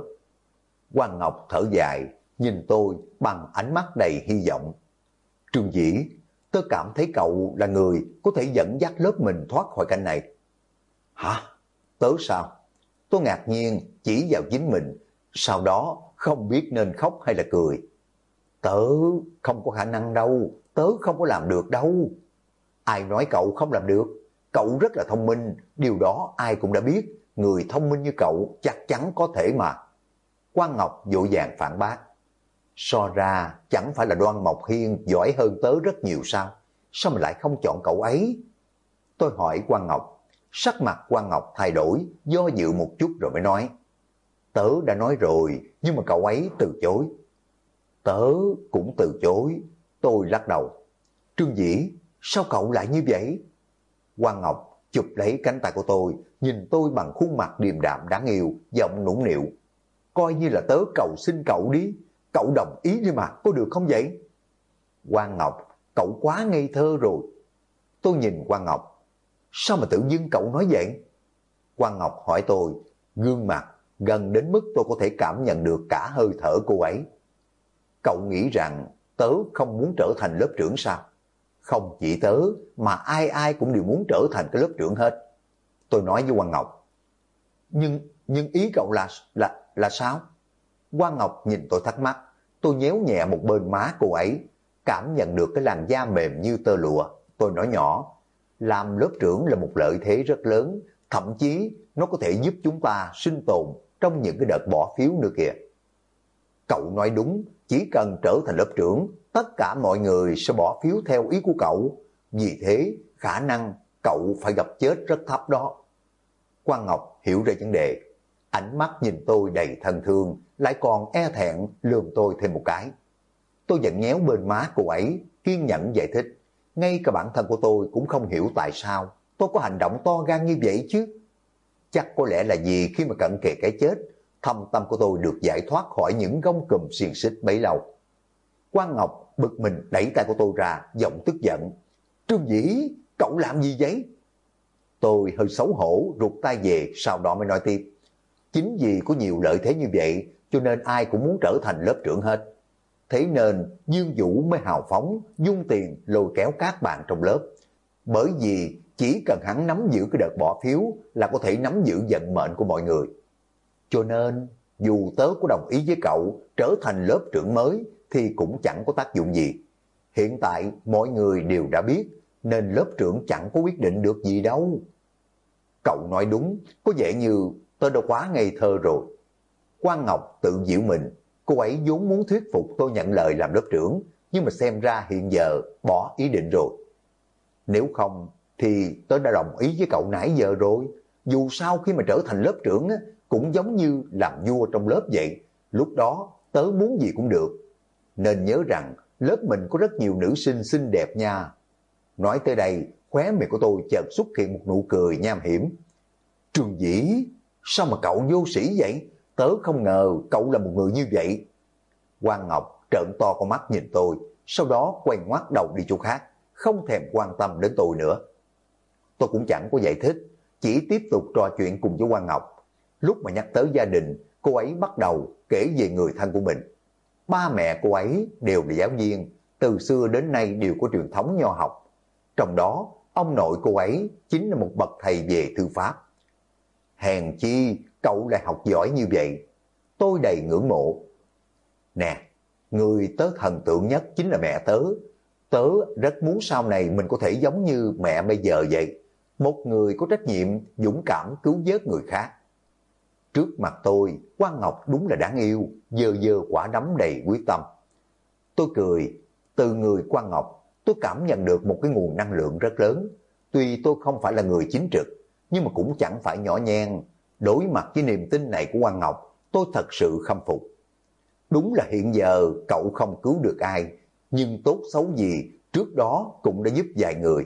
Quang Ngọc thở dài, nhìn tôi bằng ánh mắt đầy hy vọng. Trương Dĩ, tớ cảm thấy cậu là người có thể dẫn dắt lớp mình thoát khỏi cảnh này. Hả? Tớ sao? Tôi ngạc nhiên chỉ vào chính mình, sau đó không biết nên khóc hay là cười. Tớ không có khả năng đâu, tớ không có làm được đâu. Ai nói cậu không làm được? Cậu rất là thông minh, điều đó ai cũng đã biết, người thông minh như cậu chắc chắn có thể mà. Quang Ngọc vội vàng phản bác. So ra chẳng phải là Đoan Mộc Hiên giỏi hơn tớ rất nhiều sao? Sao mà lại không chọn cậu ấy? Tôi hỏi Quang Ngọc, sắc mặt Quang Ngọc thay đổi, do dự một chút rồi mới nói. Tớ đã nói rồi, nhưng mà cậu ấy từ chối. Tớ cũng từ chối. Tôi lắc đầu. Trương Dĩ, sao cậu lại như vậy? Quang Ngọc chụp lấy cánh tay của tôi, nhìn tôi bằng khuôn mặt điềm đạm đáng yêu, giọng nũng nịu. Coi như là tớ cầu xin cậu đi, cậu đồng ý đi mà, có được không vậy? Quang Ngọc, cậu quá ngây thơ rồi. Tôi nhìn Quang Ngọc. Sao mà tự dưng cậu nói vậy? Quang Ngọc hỏi tôi, gương mặt gần đến mức tôi có thể cảm nhận được cả hơi thở cô ấy. Cậu nghĩ rằng tớ không muốn trở thành lớp trưởng sao? Không chỉ tớ, mà ai ai cũng đều muốn trở thành cái lớp trưởng hết. Tôi nói với Quang Ngọc. Nhưng ý cậu là sao? Quang Ngọc nhìn tôi thắc mắc. Tôi nhéo nhẹ một bên má cô ấy, cảm nhận được cái làn da mềm như tơ lụa. Tôi nói nhỏ, làm lớp trưởng là một lợi thế rất lớn, thậm chí nó có thể giúp chúng ta sinh tồn trong những cái đợt bỏ phiếu nữa kìa. Cậu nói đúng, chỉ cần trở thành lớp trưởng, tất cả mọi người sẽ bỏ phiếu theo ý của cậu. Vì thế, khả năng cậu phải gặp chết rất thấp đó. Quang Ngọc hiểu ra vấn đề. Ánh mắt nhìn tôi đầy thân thương, lại còn e thẹn lườm tôi thêm một cái. Tôi vẫn nhéo bên má cô ấy, kiên nhẫn giải thích. Ngay cả bản thân của tôi cũng không hiểu tại sao tôi có hành động to gan như vậy chứ. Chắc có lẽ là vì khi mà cận kề cái chết, thâm tâm của tôi được giải thoát khỏi những gông cùm xiềng xích bấy lâu. Quang Ngọc bực mình đẩy tay của tôi ra, giọng tức giận. Trương Dĩ, cậu làm gì vậy? Tôi hơi xấu hổ rụt tay về, sau đó mới nói tiếp. Chính vì có nhiều lợi thế như vậy cho nên ai cũng muốn trở thành lớp trưởng hết. Thế nên Dương Vũ mới hào phóng dung tiền lôi kéo các bạn trong lớp. Bởi vì chỉ cần hắn nắm giữ cái đợt bỏ phiếu là có thể nắm giữ vận mệnh của mọi người. Cho nên dù tớ có đồng ý với cậu trở thành lớp trưởng mới thì cũng chẳng có tác dụng gì. Hiện tại mọi người đều đã biết nên lớp trưởng chẳng có quyết định được gì đâu. Cậu nói đúng, có vẻ như tôi đã quá ngây thơ rồi. Quang Ngọc tự giễu mình, cô ấy vốn muốn thuyết phục tôi nhận lời làm lớp trưởng, nhưng mà xem ra hiện giờ bỏ ý định rồi. Nếu không thì tôi đã đồng ý với cậu nãy giờ rồi. Dù sao khi mà trở thành lớp trưởng cũng giống như làm vua trong lớp vậy. Lúc đó tớ muốn gì cũng được. Nên nhớ rằng lớp mình có rất nhiều nữ sinh xinh đẹp nha. Nói tới đây, khóe miệng của tôi chợt xuất hiện một nụ cười nham hiểm. Trường Dĩ, sao mà cậu vô sĩ vậy? Tớ không ngờ cậu là một người như vậy. Quang Ngọc trợn to con mắt nhìn tôi, sau đó quay ngoắt đầu đi chỗ khác, không thèm quan tâm đến tôi nữa. Tôi cũng chẳng có giải thích, chỉ tiếp tục trò chuyện cùng với Quang Ngọc. Lúc mà nhắc tới gia đình, cô ấy bắt đầu kể về người thân của mình. Ba mẹ cô ấy đều là giáo viên, từ xưa đến nay đều có truyền thống nho học. Trong đó, ông nội cô ấy chính là một bậc thầy về thư pháp. Hèn chi cậu lại học giỏi như vậy. Tôi đầy ngưỡng mộ. Nè, người tớ thần tượng nhất chính là mẹ tớ. Tớ rất muốn sau này mình có thể giống như mẹ bây giờ vậy. Một người có trách nhiệm, dũng cảm cứu vớt người khác. Trước mặt tôi, Quang Ngọc đúng là đáng yêu, giơ giơ quả đấm đầy quyết tâm. Tôi cười, từ người Quang Ngọc, tôi cảm nhận được một cái nguồn năng lượng rất lớn. Tuy tôi không phải là người chính trực, nhưng mà cũng chẳng phải nhỏ nhen. Đối mặt với niềm tin này của Quang Ngọc, tôi thật sự khâm phục. Đúng là hiện giờ cậu không cứu được ai, nhưng tốt xấu gì trước đó cũng đã giúp vài người.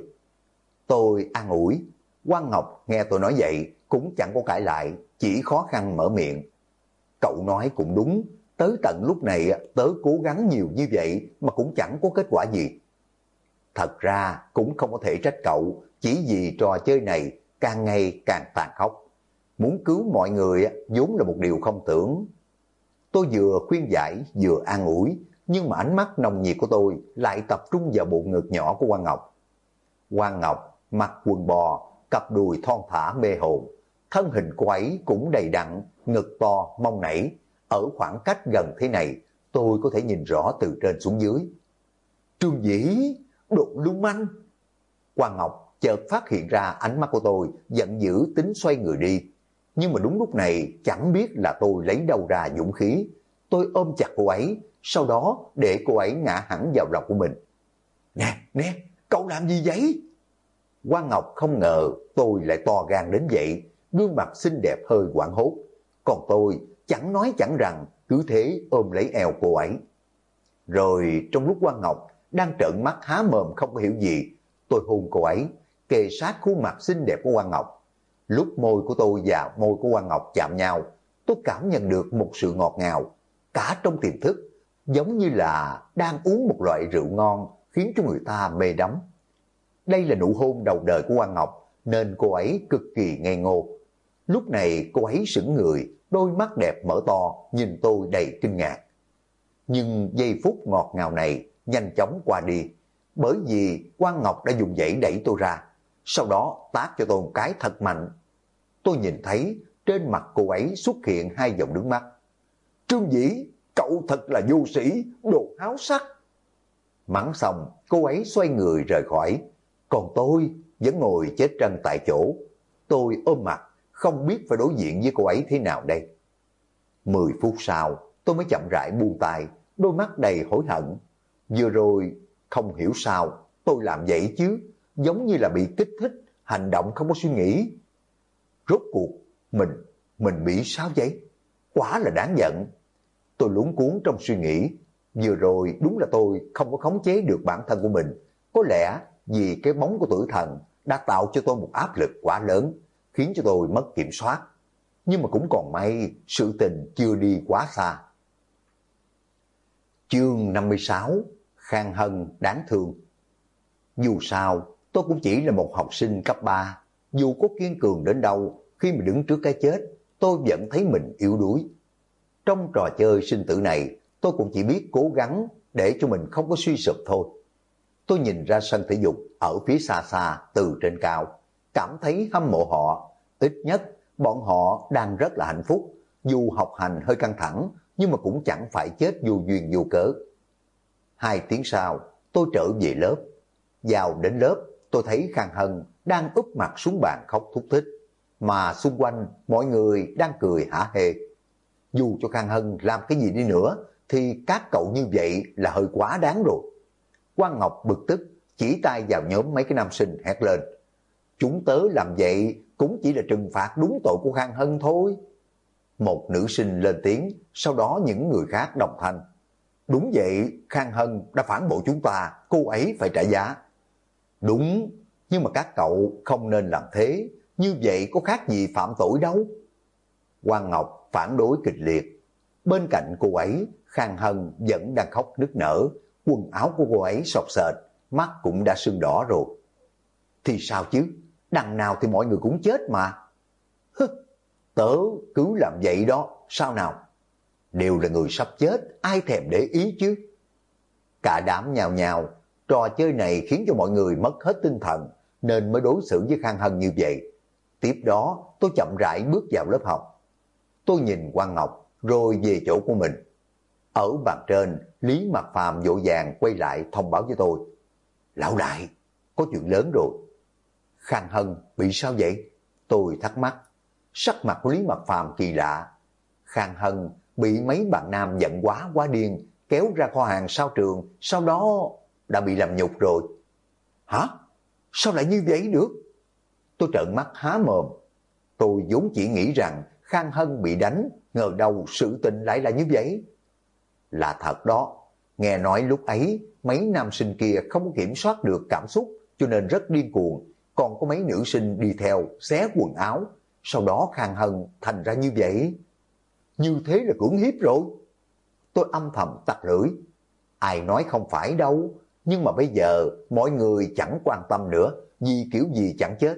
Tôi an ủi. Quang Ngọc nghe tôi nói vậy cũng chẳng có cãi lại, chỉ khó khăn mở miệng. Cậu nói cũng đúng, tới tận lúc này tớ cố gắng nhiều như vậy mà cũng chẳng có kết quả gì. Thật ra cũng không có thể trách cậu, chỉ vì trò chơi này càng ngày càng tàn khốc. Muốn cứu mọi người vốn là một điều không tưởng. Tôi vừa khuyên giải vừa an ủi, nhưng mà ánh mắt nồng nhiệt của tôi lại tập trung vào bộ ngực nhỏ của Quang Ngọc. Quang Ngọc mặc quần bò, cặp đùi thon thả mê hồn, thân hình cô ấy cũng đầy đặn, ngực to, mông nảy. Ở khoảng cách gần thế này, tôi có thể nhìn rõ từ trên xuống dưới. Trương Dĩ, đồ lưu manh! Quang Ngọc chợt phát hiện ra ánh mắt của tôi, giận dữ tính xoay người đi. Nhưng mà đúng lúc này chẳng biết là tôi lấy đâu ra dũng khí. Tôi ôm chặt cô ấy, sau đó để cô ấy ngã hẳn vào lòng của mình. Nè, nè, cậu làm gì vậy? Quang Ngọc không ngờ tôi lại to gan đến vậy, gương mặt xinh đẹp hơi hoảng hốt. Còn tôi chẳng nói chẳng rằng, cứ thế ôm lấy eo cô ấy. Rồi trong lúc Quang Ngọc đang trợn mắt há mồm không có hiểu gì, tôi hôn cô ấy, kề sát khuôn mặt xinh đẹp của Quang Ngọc. Lúc môi của tôi và môi của Quang Ngọc chạm nhau, tôi cảm nhận được một sự ngọt ngào, cả trong tiềm thức, giống như là đang uống một loại rượu ngon khiến cho người ta mê đắm. Đây là nụ hôn đầu đời của Quang Ngọc, nên cô ấy cực kỳ ngây ngô. Lúc này cô ấy sững người, đôi mắt đẹp mở to, nhìn tôi đầy kinh ngạc. Nhưng giây phút ngọt ngào này nhanh chóng qua đi, bởi vì Quang Ngọc đã dùng dãy đẩy tôi ra, sau đó tát cho tôi một cái thật mạnh. Tôi nhìn thấy trên mặt cô ấy xuất hiện hai dòng nước mắt. Trương Dĩ, cậu thật là vô sĩ, đồ háo sắc. Mắng xong, cô ấy xoay người rời khỏi, còn tôi vẫn ngồi chết trân tại chỗ. Tôi ôm mặt, không biết phải đối diện với cô ấy thế nào đây. 10 phút sau, tôi mới chậm rãi buông tay, đôi mắt đầy hối hận. Vừa rồi, không hiểu sao, tôi làm vậy chứ, giống như là bị kích thích, hành động không có suy nghĩ. Rốt cuộc, mình bị sao vậy? Quá là đáng giận. Tôi luống cuống trong suy nghĩ, vừa rồi đúng là tôi không có khống chế được bản thân của mình. Có lẽ vì cái bóng của tử thần đã tạo cho tôi một áp lực quá lớn, khiến cho tôi mất kiểm soát. Nhưng mà cũng còn may, sự tình chưa đi quá xa. Chương 56, Khang Hân đáng thương. Dù sao, tôi cũng chỉ là một học sinh cấp 3. Dù có kiên cường đến đâu, khi mà đứng trước cái chết, tôi vẫn thấy mình yếu đuối. Trong trò chơi sinh tử này, tôi cũng chỉ biết cố gắng để cho mình không có suy sụp thôi. Tôi nhìn ra sân thể dục ở phía xa xa từ trên cao, cảm thấy hâm mộ họ. Ít nhất, bọn họ đang rất là hạnh phúc. Dù học hành hơi căng thẳng, nhưng mà cũng chẳng phải chết vô duyên vô cớ. 2 tiếng sau, tôi trở về lớp. Vào đến lớp, tôi thấy Khang Hân đang úp mặt xuống bàn khóc thút thít, mà xung quanh mọi người đang cười hả hê. Dù cho Khang Hân làm cái gì đi nữa, thì các cậu như vậy là hơi quá đáng rồi. Quang Ngọc bực tức, chỉ tay vào nhóm mấy cái nam sinh hét lên. Chúng tớ làm vậy cũng chỉ là trừng phạt đúng tội của Khang Hân thôi. Một nữ sinh lên tiếng, sau đó những người khác đồng thanh. Đúng vậy, Khang Hân đã phản bội chúng ta, cô ấy phải trả giá. Đúng, nhưng mà các cậu không nên làm thế, như vậy có khác gì phạm tội đâu. Quang Ngọc phản đối kịch liệt. Bên cạnh cô ấy, Khang Hân vẫn đang khóc nức nở, quần áo của cô ấy sọc sệt, mắt cũng đã sưng đỏ rồi. Thì sao chứ, đằng nào thì mọi người cũng chết mà. Hứ, tớ cứ làm vậy đó, sao nào? Đều là người sắp chết, ai thèm để ý chứ. Cả đám nhào nhào, trò chơi này khiến cho mọi người mất hết tinh thần, nên mới đối xử với Khang Hân như vậy. Tiếp đó, tôi chậm rãi bước vào lớp học. Tôi nhìn Quang Ngọc, rồi về chỗ của mình. Ở bàn trên, Lý Mạc Phàm vội vàng quay lại thông báo với tôi. Lão đại, có chuyện lớn rồi. Khang Hân bị sao vậy? Tôi thắc mắc. Sắc mặt của Lý Mạc Phàm kỳ lạ. Khang Hân bị mấy bạn nam giận quá điên, kéo ra kho hàng sau trường, sau đó đã bị làm nhục rồi. Hả? Sao lại như vậy được? Tôi trợn mắt há mồm. Tôi vốn chỉ nghĩ rằng Khang Hân bị đánh, ngờ đâu sự tình lại là như vậy. Là thật đó, nghe nói lúc ấy mấy nam sinh kia không có kiểm soát được cảm xúc cho nên rất điên cuồng, còn có mấy nữ sinh đi theo xé quần áo, sau đó Khang Hân thành ra như vậy. Như thế là cưỡng hiếp rồi. Tôi âm thầm tặc lưỡi. Ai nói không phải đâu, nhưng mà bây giờ mọi người chẳng quan tâm nữa, vì kiểu gì chẳng chết.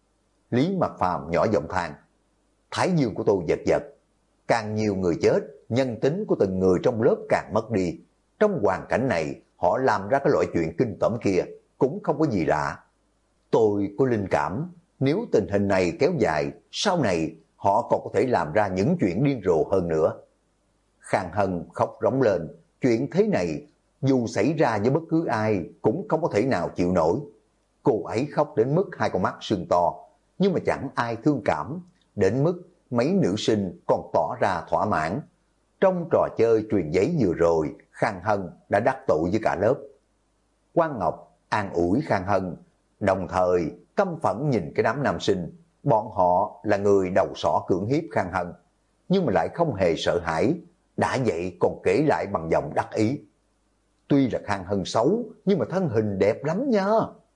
Lý Mạc Phàm nhỏ giọng than. Thái dương của tôi giật giật. Càng nhiều người chết, nhân tính của từng người trong lớp càng mất đi. Trong hoàn cảnh này, họ làm ra cái loại chuyện kinh tởm kia, cũng không có gì lạ. Tôi có linh cảm, nếu tình hình này kéo dài, sau này họ còn có thể làm ra những chuyện điên rồ hơn nữa. Khang Hân khóc rống lên, chuyện thế này, dù xảy ra với bất cứ ai, cũng không có thể nào chịu nổi. Cô ấy khóc đến mức 2 con mắt sưng to, nhưng mà chẳng ai thương cảm, đến mức mấy nữ sinh còn tỏ ra thỏa mãn. Trong trò chơi truyền giấy vừa rồi, Khang Hân đã đắc tội với cả lớp. Quang Ngọc an ủi Khang Hân, đồng thời căm phẫn nhìn cái đám nam sinh. Bọn họ là người đầu sỏ cưỡng hiếp Khang Hân, nhưng mà lại không hề sợ hãi, đã vậy còn kể lại bằng giọng đắc ý. Tuy là Khang Hân xấu, nhưng mà thân hình đẹp lắm nha.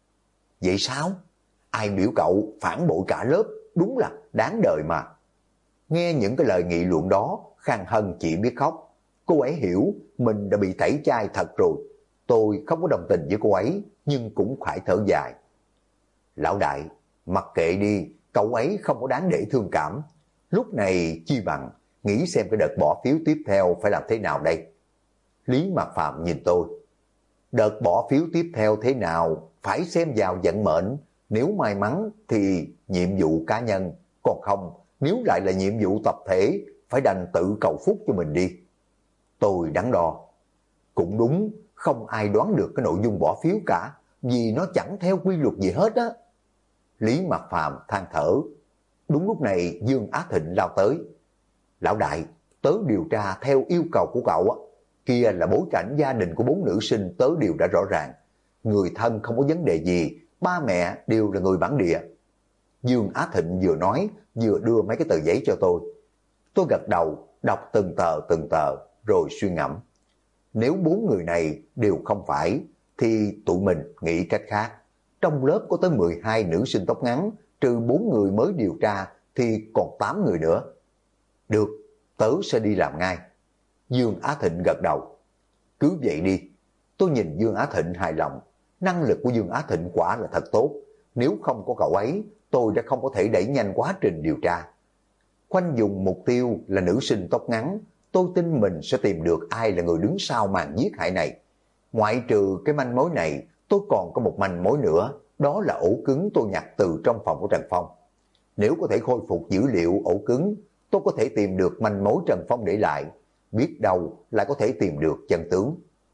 Vậy sao? Ai biểu cậu phản bội cả lớp, đúng là đáng đời mà. Nghe những cái lời nghị luận đó, Khang Hân chỉ biết khóc. Cô ấy hiểu mình đã bị tẩy chay thật rồi. Tôi không có đồng tình với cô ấy, nhưng cũng phải thở dài. Lão đại, mặc kệ đi, cậu ấy không có đáng để thương cảm. Lúc này chi bằng, nghĩ xem cái đợt bỏ phiếu tiếp theo phải làm thế nào đây. Lý Mạc Phàm nhìn tôi. Đợt bỏ phiếu tiếp theo thế nào, phải xem vào vận mệnh. Nếu may mắn thì nhiệm vụ cá nhân, còn không, nếu lại là nhiệm vụ tập thể, phải đành tự cầu phúc cho mình đi. Tôi đắn đo. Cũng đúng, không ai đoán được cái nội dung bỏ phiếu cả, vì nó chẳng theo quy luật gì hết á. Lý Mạc Phàm than thở. Đúng lúc này Dương Á Thịnh lao tới. Lão đại, tớ điều tra theo yêu cầu của cậu á. Kia là bối cảnh gia đình của 4 nữ sinh, tớ đều đã rõ ràng. Người thân không có vấn đề gì, ba mẹ đều là người bản địa. Dương Á Thịnh vừa nói, vừa đưa mấy cái tờ giấy cho tôi. Tôi gật đầu, đọc từng tờ, rồi suy ngẫm. Nếu 4 người này đều không phải, thì tụi mình nghĩ cách khác. Trong lớp có tới 12 nữ sinh tóc ngắn, trừ 4 người mới điều tra, thì còn 8 người nữa. Được, tớ sẽ đi làm ngay. Dương Á Thịnh gật đầu. Cứ vậy đi. Tôi nhìn Dương Á Thịnh hài lòng. năng lực của Dương Á Thịnh quả là thật tốt. Nếu không có cậu ấy, tôi đã không có thể đẩy nhanh quá trình điều tra. Khoanh dùng mục tiêu là nữ sinh tóc ngắn, tôi tin mình sẽ tìm được ai là người đứng sau màn giết hại này. Ngoại trừ cái manh mối này, tôi còn có một manh mối nữa, đó là ổ cứng tôi nhặt từ trong phòng của Trần Phong. Nếu có thể khôi phục dữ liệu ổ cứng, tôi có thể tìm được manh mối Trần Phong để lại, biết đâu lại có thể tìm được chân tướng.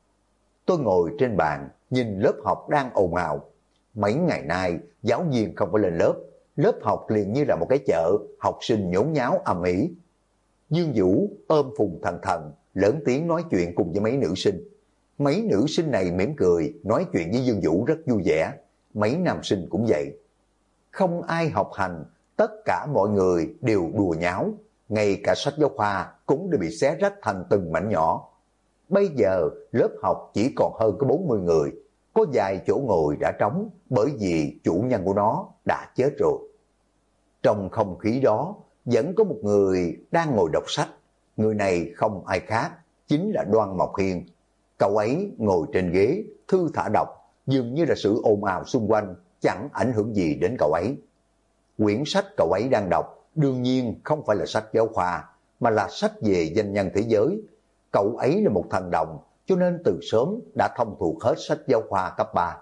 Tôi ngồi trên bàn, nhìn lớp học đang ồn ào. Mấy ngày nay, giáo viên không có lên lớp, lớp học liền như là một cái chợ, học sinh nhốn nháo ầm ĩ. Dương Vũ ôm Phùng Thần Thần, lớn tiếng nói chuyện cùng với mấy nữ sinh. Mấy nữ sinh này mỉm cười, nói chuyện với Dương Vũ rất vui vẻ. Mấy nam sinh cũng vậy. Không ai học hành, tất cả mọi người đều đùa nháo. Ngay cả sách giáo khoa cũng đều bị xé rách thành từng mảnh nhỏ. Bây giờ lớp học chỉ còn hơn có 40 người. Có vài chỗ ngồi đã trống bởi vì chủ nhân của nó đã chết rồi. Trong không khí đó vẫn có một người đang ngồi đọc sách. Người này không ai khác, chính là Đoan Mộc Hiên. Cậu ấy ngồi trên ghế, thư thả đọc, dường như là sự ồn ào xung quanh chẳng ảnh hưởng gì đến cậu ấy. Quyển sách cậu ấy đang đọc đương nhiên không phải là sách giáo khoa, mà là sách về danh nhân thế giới. Cậu ấy là một thần đồng, cho nên từ sớm đã thông thuộc hết sách giáo khoa cấp 3.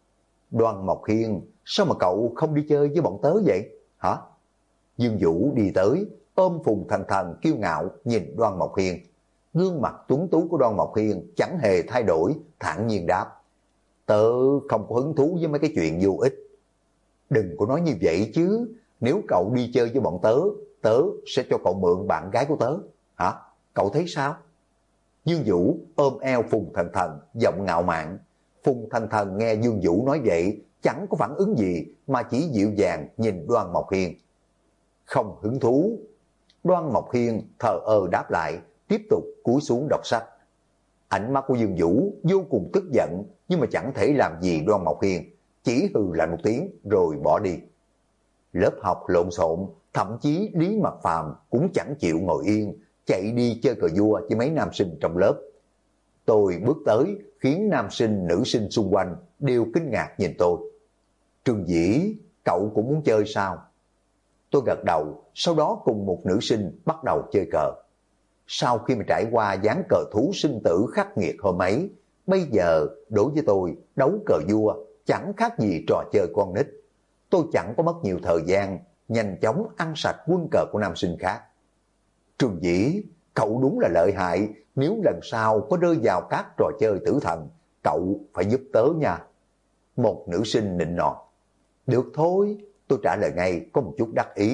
Đoan Mộc Hiên, sao mà cậu không đi chơi với bọn tớ vậy? Hả? Dương Vũ đi tới, ôm Phùng Thần Thần kiêu ngạo nhìn Đoan Mộc Hiên. Gương mặt tuấn tú của Đoan Mộc Hiên chẳng hề thay đổi, thản nhiên đáp. Tớ không có hứng thú với mấy cái chuyện vô ích. Đừng có nói như vậy chứ, nếu cậu đi chơi với bọn tớ, tớ sẽ cho cậu mượn bạn gái của tớ. Hả? Cậu thấy sao? Dương Vũ ôm eo Phùng Thần Thần, giọng ngạo mạn. Phùng Thần Thần nghe Dương Vũ nói vậy, chẳng có phản ứng gì, mà chỉ dịu dàng nhìn Đoan Mộc Hiên. Không hứng thú. Đoan Mộc Hiên thờ ơ đáp lại, tiếp tục cúi xuống đọc sách. Ánh mắt của Dương Vũ vô cùng tức giận, nhưng mà chẳng thể làm gì Đoan Mộc Hiên, chỉ hừ lạnh một tiếng rồi bỏ đi. Lớp học lộn xộn, thậm chí Lý Mật Phàm cũng chẳng chịu ngồi yên, chạy đi chơi cờ vua với mấy nam sinh trong lớp. Tôi bước tới khiến nam sinh nữ sinh xung quanh đều kinh ngạc nhìn tôi. Trương Dĩ, cậu cũng muốn chơi sao? Tôi gật đầu, sau đó cùng một nữ sinh bắt đầu chơi cờ. Sau khi mà trải qua ván cờ thú sinh tử khắc nghiệt hôm ấy, bây giờ đối với tôi đấu cờ vua chẳng khác gì trò chơi con nít. Tôi chẳng có mất nhiều thời gian, nhanh chóng ăn sạch quân cờ của nam sinh khác. Trường Dĩ, cậu đúng là lợi hại, nếu lần sau có rơi vào các trò chơi tử thần, cậu phải giúp tớ nha. Một nữ sinh nịnh nọt. Được thôi, tôi trả lời ngay có một chút đắc ý.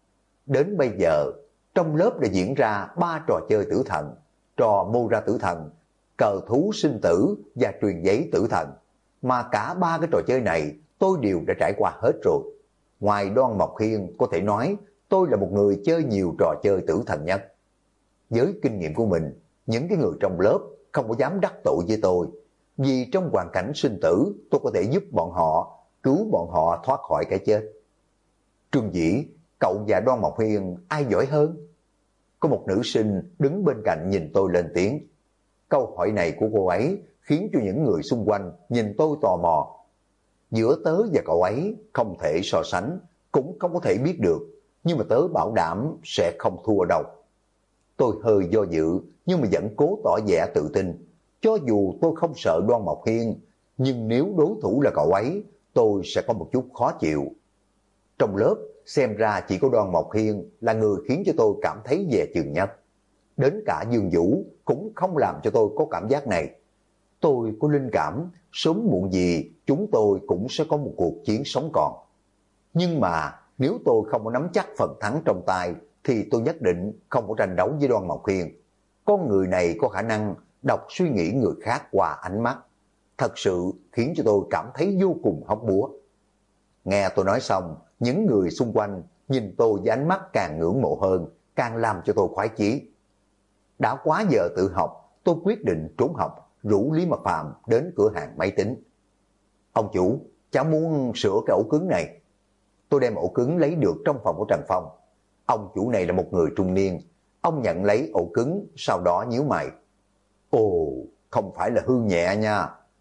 Đến bây giờ, trong lớp đã diễn ra 3 trò chơi tử thần, trò mô ra tử thần, cờ thú sinh tử và truyền giấy tử thần. Mà cả 3 cái trò chơi này tôi đều đã trải qua hết rồi. Ngoài Đoan Mộc Hiên có thể nói tôi là một người chơi nhiều trò chơi tử thần nhất. Với kinh nghiệm của mình, những cái người trong lớp không có dám đắc tội với tôi. Vì trong hoàn cảnh sinh tử tôi có thể giúp bọn họ, cứu bọn họ thoát khỏi cái chết. Trương Dĩ, cậu và Đoan Mộc Hiên ai giỏi hơn? Có một nữ sinh đứng bên cạnh nhìn tôi lên tiếng. Câu hỏi này của cô ấy khiến cho những người xung quanh nhìn tôi tò mò. Giữa tớ và cậu ấy không thể so sánh, cũng không có thể biết được, nhưng mà tớ bảo đảm sẽ không thua đâu. Tôi hơi do dự, nhưng mà vẫn cố tỏ vẻ tự tin. Cho dù tôi không sợ Đoan Mộc Hiên, nhưng nếu đối thủ là cậu ấy, tôi sẽ có một chút khó chịu. Trong lớp, xem ra chỉ có Đoan Mộc Hiên là người khiến cho tôi cảm thấy dè chừng nhất. Đến cả Dương Vũ cũng không làm cho tôi có cảm giác này. Tôi có linh cảm, sớm muộn gì chúng tôi cũng sẽ có một cuộc chiến sống còn. Nhưng mà nếu tôi không có nắm chắc phần thắng trong tay, thì tôi nhất định không có tranh đấu với Đoan Mộc Hiên. Con người này có khả năng đọc suy nghĩ người khác qua ánh mắt. Thật sự khiến cho tôi cảm thấy vô cùng hóc búa. Nghe tôi nói xong, những người xung quanh nhìn tôi với ánh mắt càng ngưỡng mộ hơn, càng làm cho tôi khoái chí. Đã quá giờ tự học, tôi quyết định trốn học, rủ Lý Mật Phàm đến cửa hàng máy tính. Ông chủ, cháu muốn sửa cái ổ cứng này. Tôi đem ổ cứng lấy được trong phòng của Trần Phong. Ông chủ này là một người trung niên. Ông nhận lấy ổ cứng, sau đó nhíu mày. Ồ, không phải là hư nhẹ nha.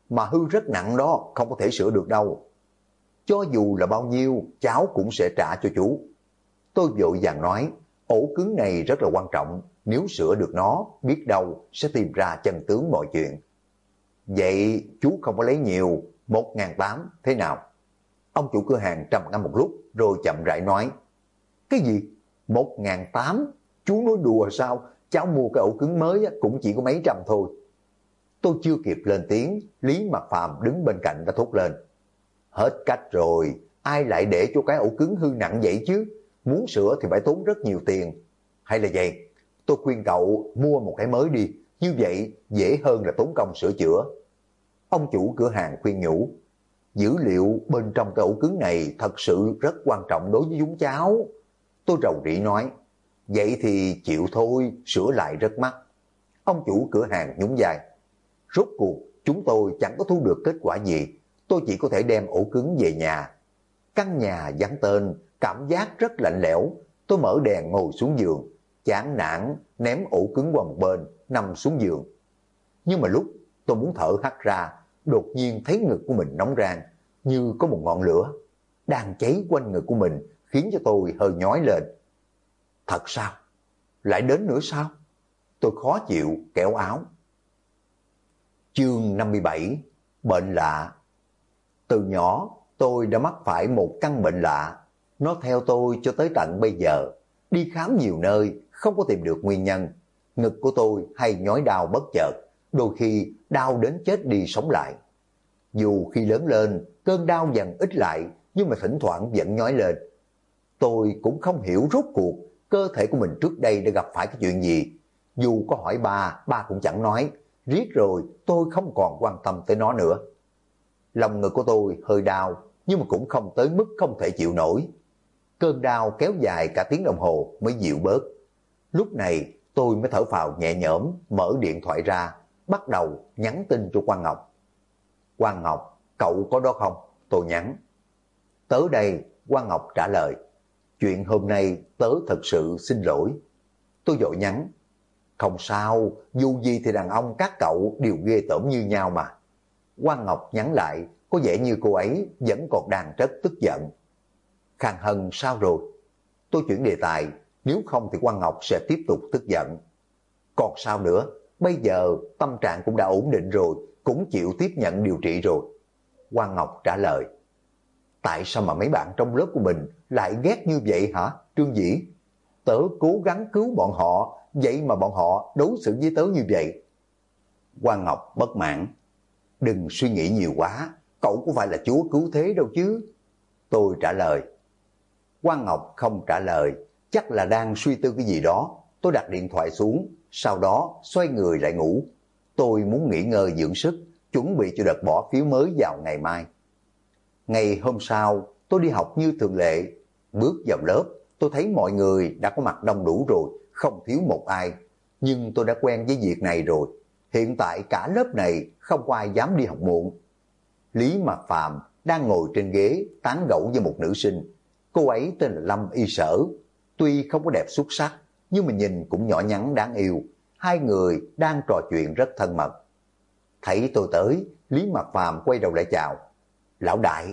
mà hư rất nặng đó, không có thể sửa được đâu. Cho dù là bao nhiêu, cháu cũng sẽ trả cho chú. Tôi vội vàng nói, ổ cứng này rất là quan trọng, nếu sửa được nó, biết đâu sẽ tìm ra chân tướng mọi chuyện. Vậy chú không có lấy nhiều, 1.800 thế nào? Ông chủ cửa hàng trầm ngâm một lúc rồi chậm rãi nói, cái gì? 1.800? Chú nói đùa sao? Cháu mua cái ổ cứng mới cũng chỉ có mấy trăm thôi. Tôi chưa kịp lên tiếng, Lý Mạc Phàm đứng bên cạnh đã thốt lên. Hết cách rồi, ai lại để cho cái ổ cứng hư nặng vậy chứ? Muốn sửa thì phải tốn rất nhiều tiền. Hay là vậy, tôi khuyên cậu mua một cái mới đi, như vậy dễ hơn là tốn công sửa chữa. Ông chủ cửa hàng khuyên nhủ, dữ liệu bên trong cái ổ cứng này thật sự rất quan trọng đối với chúng cháu. Tôi rầu rĩ nói, vậy thì chịu thôi, sửa lại rất mắc. Ông chủ cửa hàng nhún vai, rốt cuộc chúng tôi chẳng có thu được kết quả gì, tôi chỉ có thể đem ổ cứng về nhà. Căn nhà vắng tên, cảm giác rất lạnh lẽo, tôi mở đèn ngồi xuống giường, chán nản ném ổ cứng qua một bên, nằm xuống giường. Nhưng mà lúc tôi muốn thở hắt ra, đột nhiên thấy ngực của mình nóng rang, như có một ngọn lửa đang cháy quanh ngực của mình, khiến cho tôi hơi nhói lên. Thật sao? Lại đến nữa sao? Tôi khó chịu kéo áo. Chương 57, bệnh lạ. Từ nhỏ tôi đã mắc phải một căn bệnh lạ, nó theo tôi cho tới tận bây giờ. Đi khám nhiều nơi không có tìm được nguyên nhân. Ngực của tôi hay nhói đau bất chợt, đôi khi đau đến chết đi sống lại. Dù khi lớn lên cơn đau dần ít lại, nhưng mà thỉnh thoảng vẫn nhói lên. Tôi cũng không hiểu rốt cuộc cơ thể của mình trước đây đã gặp phải cái chuyện gì. Dù có hỏi ba cũng chẳng nói. Riết rồi tôi không còn quan tâm tới nó nữa. Lòng ngực của tôi hơi đau, nhưng mà cũng không tới mức không thể chịu nổi. Cơn đau kéo dài cả tiếng đồng hồ mới dịu bớt. Lúc này tôi mới thở phào nhẹ nhõm, mở điện thoại ra, bắt đầu nhắn tin cho Quang Ngọc. Quang Ngọc, cậu có đó không? Tôi nhắn. Tới đây, Quang Ngọc trả lời. Chuyện hôm nay tớ thật sự xin lỗi. Tôi vội nhắn. Không sao, dù gì thì đàn ông các cậu đều ghê tởm như nhau mà. Quang Ngọc nhắn lại, có vẻ như cô ấy vẫn còn đang rất tức giận. Khang Hân sao rồi? Tôi chuyển đề tài, nếu không thì Quang Ngọc sẽ tiếp tục tức giận. Còn sao nữa, bây giờ tâm trạng cũng đã ổn định rồi, cũng chịu tiếp nhận điều trị rồi. Quang Ngọc trả lời. Tại sao mà mấy bạn trong lớp của mình lại ghét như vậy hả, Trương Dĩ? Tớ cố gắng cứu bọn họ, vậy mà bọn họ đối xử với tớ như vậy. Quang Ngọc bất mãn. Đừng suy nghĩ nhiều quá, cậu có phải là chúa cứu thế đâu chứ. Tôi trả lời. Quang Ngọc không trả lời, chắc là đang suy tư cái gì đó. Tôi đặt điện thoại xuống, sau đó xoay người lại ngủ. Tôi muốn nghỉ ngơi dưỡng sức, chuẩn bị cho đợt bỏ phiếu mới vào ngày mai. Ngày hôm sau, tôi đi học như thường lệ. Bước vào lớp, tôi thấy mọi người đã có mặt đông đủ rồi, không thiếu một ai. Nhưng tôi đã quen với việc này rồi. Hiện tại cả lớp này không có ai dám đi học muộn. Lý Mạc Phàm đang ngồi trên ghế tán gẫu với một nữ sinh. Cô ấy tên là Lâm Y Sở. Tuy không có đẹp xuất sắc, nhưng mà nhìn cũng nhỏ nhắn đáng yêu. Hai người đang trò chuyện rất thân mật. Thấy tôi tới, Lý Mạc Phàm quay đầu lại chào. Lão đại.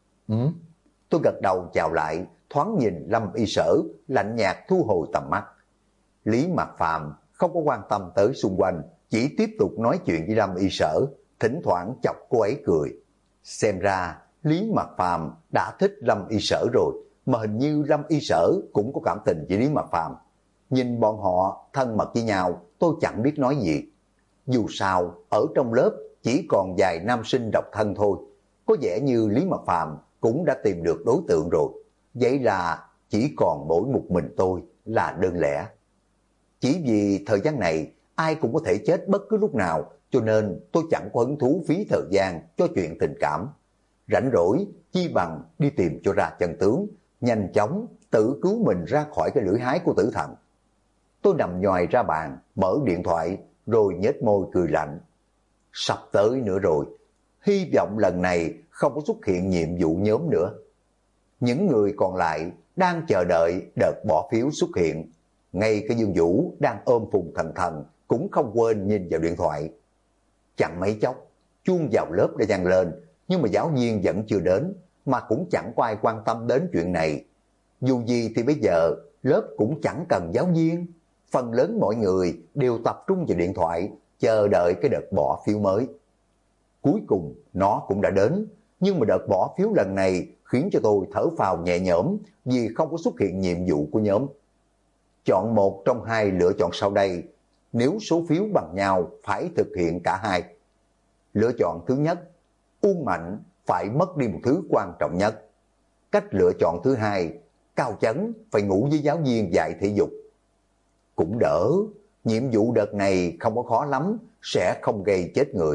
Tôi gật đầu chào lại, thoáng nhìn Lâm Y Sở, lạnh nhạt thu hồi tầm mắt. Lý Mạc Phàm không có quan tâm tới xung quanh, chỉ tiếp tục nói chuyện với Lâm Y Sở, thỉnh thoảng chọc cô ấy cười. Xem ra Lý Mạc Phàm đã thích Lâm Y Sở rồi, mà hình như Lâm Y Sở cũng có cảm tình với Lý Mạc Phàm. Nhìn bọn họ thân mật với nhau, tôi chẳng biết nói gì. Dù sao, ở trong lớp chỉ còn vài nam sinh độc thân thôi. Có vẻ như Lý Mạc Phàm cũng đã tìm được đối tượng rồi. Vậy là chỉ còn mỗi một mình tôi là đơn lẻ. Chỉ vì thời gian này ai cũng có thể chết bất cứ lúc nào, cho nên tôi chẳng có hứng thú phí thời gian cho chuyện tình cảm. Rảnh rỗi chi bằng đi tìm cho ra chân tướng, nhanh chóng tự cứu mình ra khỏi cái lưỡi hái của tử thần. Tôi nằm nhoài ra bàn, mở điện thoại rồi nhếch môi cười lạnh. Sắp tới nữa rồi, hy vọng lần này không có xuất hiện nhiệm vụ nhóm nữa. Những người còn lại đang chờ đợi đợt bỏ phiếu xuất hiện. Ngay cái Dương Vũ đang ôm Phùng Thần Thần cũng không quên nhìn vào điện thoại. Chẳng mấy chốc, Chuông vào lớp đã vang lên, nhưng mà giáo viên vẫn chưa đến, mà cũng chẳng có ai quan tâm đến chuyện này. Dù gì thì bây giờ lớp cũng chẳng cần giáo viên, phần lớn mọi người đều tập trung vào điện thoại, chờ đợi cái đợt bỏ phiếu mới. Cuối cùng nó cũng đã đến, nhưng mà đợt bỏ phiếu lần này khiến cho tôi thở phào nhẹ nhõm vì không có xuất hiện nhiệm vụ của nhóm. Chọn một trong hai lựa chọn sau đây, nếu số phiếu bằng nhau phải thực hiện cả hai. Lựa chọn thứ nhất, Uông Mạnh phải mất đi một thứ quan trọng nhất. Cách lựa chọn thứ hai, Cao Chấn phải ngủ với giáo viên dạy thể dục. Cũng đỡ, nhiệm vụ đợt này không có khó lắm, sẽ không gây chết người.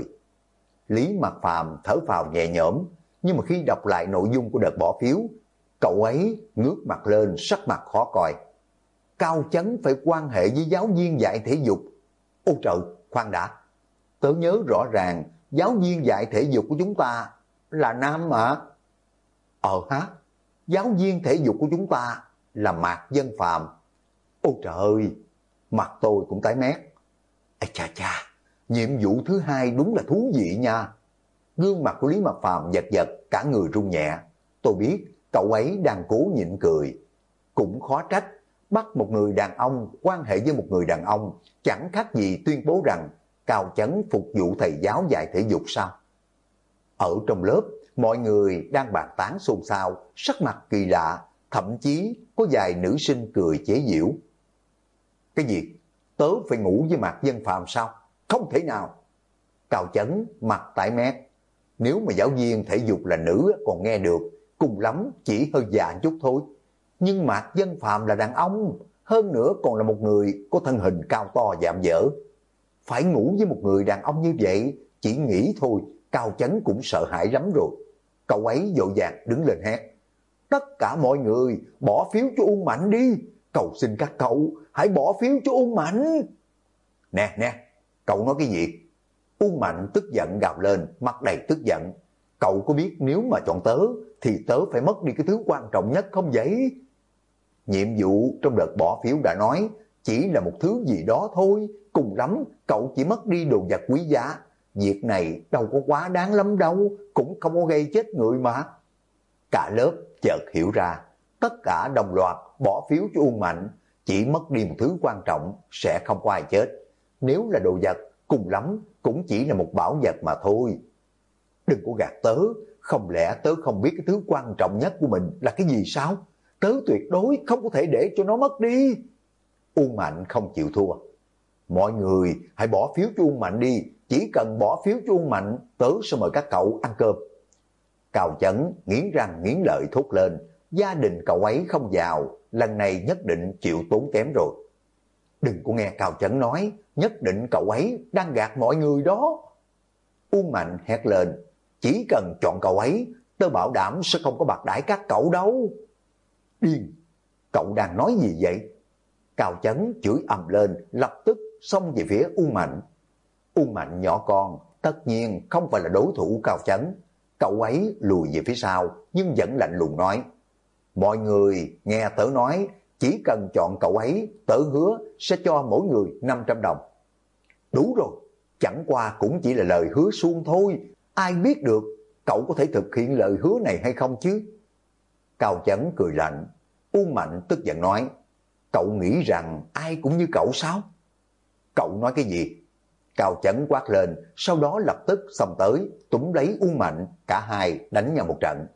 Lý Mặc Phàm thở phào nhẹ nhõm, nhưng mà khi đọc lại nội dung của đợt bỏ phiếu, cậu ấy ngước mặt lên sắc mặt khó coi. Cao Chấn phải quan hệ với giáo viên dạy thể dục. Ôi trời, khoan đã. Tớ nhớ rõ ràng giáo viên dạy thể dục của chúng ta là nam mà. Hả? Giáo viên thể dục của chúng ta là Mạc Vân Phàm. Ôi trời ơi, mặt tôi cũng tái mét. Ây cha cha, nhiệm vụ thứ hai đúng là thú vị nha. Gương mặt của Lý Mặc Phàm giật giật, cả người run nhẹ. Tôi biết cậu ấy đang cố nhịn cười. Cũng khó trách, bắt một người đàn ông quan hệ với một người đàn ông chẳng khác gì tuyên bố rằng Cao Chấn phục vụ thầy giáo dạy thể dục sao. Ở trong lớp, mọi người đang bàn tán xôn xao, sắc mặt kỳ lạ, thậm chí có vài nữ sinh cười chế giễu. Cái gì? Tớ phải ngủ với Mạc Vân Phàm sao? Không thể nào. Cao Chấn mặt tái mét. Nếu mà giáo viên thể dục là nữ còn nghe được, cùng lắm chỉ hơi già chút thôi. Nhưng Mạc Vân Phàm là đàn ông, hơn nữa còn là một người có thân hình cao to dạm dở. Phải ngủ với một người đàn ông như vậy, chỉ nghĩ thôi, Cao Chấn cũng sợ hãi lắm rồi. Cậu ấy vội vàng đứng lên hét. Tất cả mọi người bỏ phiếu cho Uông Mạnh đi. Cầu xin các cậu, hãy bỏ phiếu cho Uông Mạnh. Nè, cậu nói cái gì? Uông Mạnh tức giận gào lên, mặt đầy tức giận. Cậu có biết nếu mà chọn tớ, thì tớ phải mất đi cái thứ quan trọng nhất không vậy? Nhiệm vụ trong đợt bỏ phiếu đã nói, chỉ là một thứ gì đó thôi, cùng lắm cậu chỉ mất đi đồ vật quý giá. Việc này đâu có quá đáng lắm đâu, cũng không có gây chết người mà. Cả lớp chợt hiểu ra, tất cả đồng loạt bỏ phiếu cho Uông Mạnh, chỉ mất đi một thứ quan trọng sẽ không có ai chết. Nếu là đồ vật, cùng lắm cũng chỉ là một bảo vật mà thôi. Đừng có gạt tớ, không lẽ tớ không biết cái thứ quan trọng nhất của mình là cái gì sao? Tớ tuyệt đối không có thể để cho nó mất đi. Uông Mạnh không chịu thua. Mọi người hãy bỏ phiếu cho Uông Mạnh đi, chỉ cần bỏ phiếu cho Uông Mạnh, tớ sẽ mời các cậu ăn cơm. Cao Chấn nghiến răng nghiến lợi thốt lên, gia đình cậu ấy không giàu, lần này nhất định chịu tốn kém rồi. Đừng có nghe Cao Chấn nói, nhất định cậu ấy đang gạt mọi người đó. Uông Mạnh hét lên, chỉ cần chọn cậu ấy, tớ bảo đảm sẽ không có bạc đãi các cậu đâu. Điên, cậu đang nói gì vậy? Cao Chấn chửi ầm lên, lập tức xông về phía Uông Mạnh. Uông Mạnh nhỏ con, tất nhiên không phải là đối thủ Cao Chấn. Cậu ấy lùi về phía sau, nhưng vẫn lạnh lùng nói. Mọi người nghe tớ nói, chỉ cần chọn cậu ấy, tớ hứa sẽ cho mỗi người 500 đồng. Đủ rồi, chẳng qua cũng chỉ là lời hứa suông thôi. Ai biết được cậu có thể thực hiện lời hứa này hay không chứ? Cao Chấn cười lạnh. Uông Mạnh tức giận nói. Cậu nghĩ rằng ai cũng như cậu sao? Cậu nói cái gì? Cao Chấn quát lên, sau đó lập tức xông tới, túm lấy Uông Mạnh, cả hai đánh nhau một trận.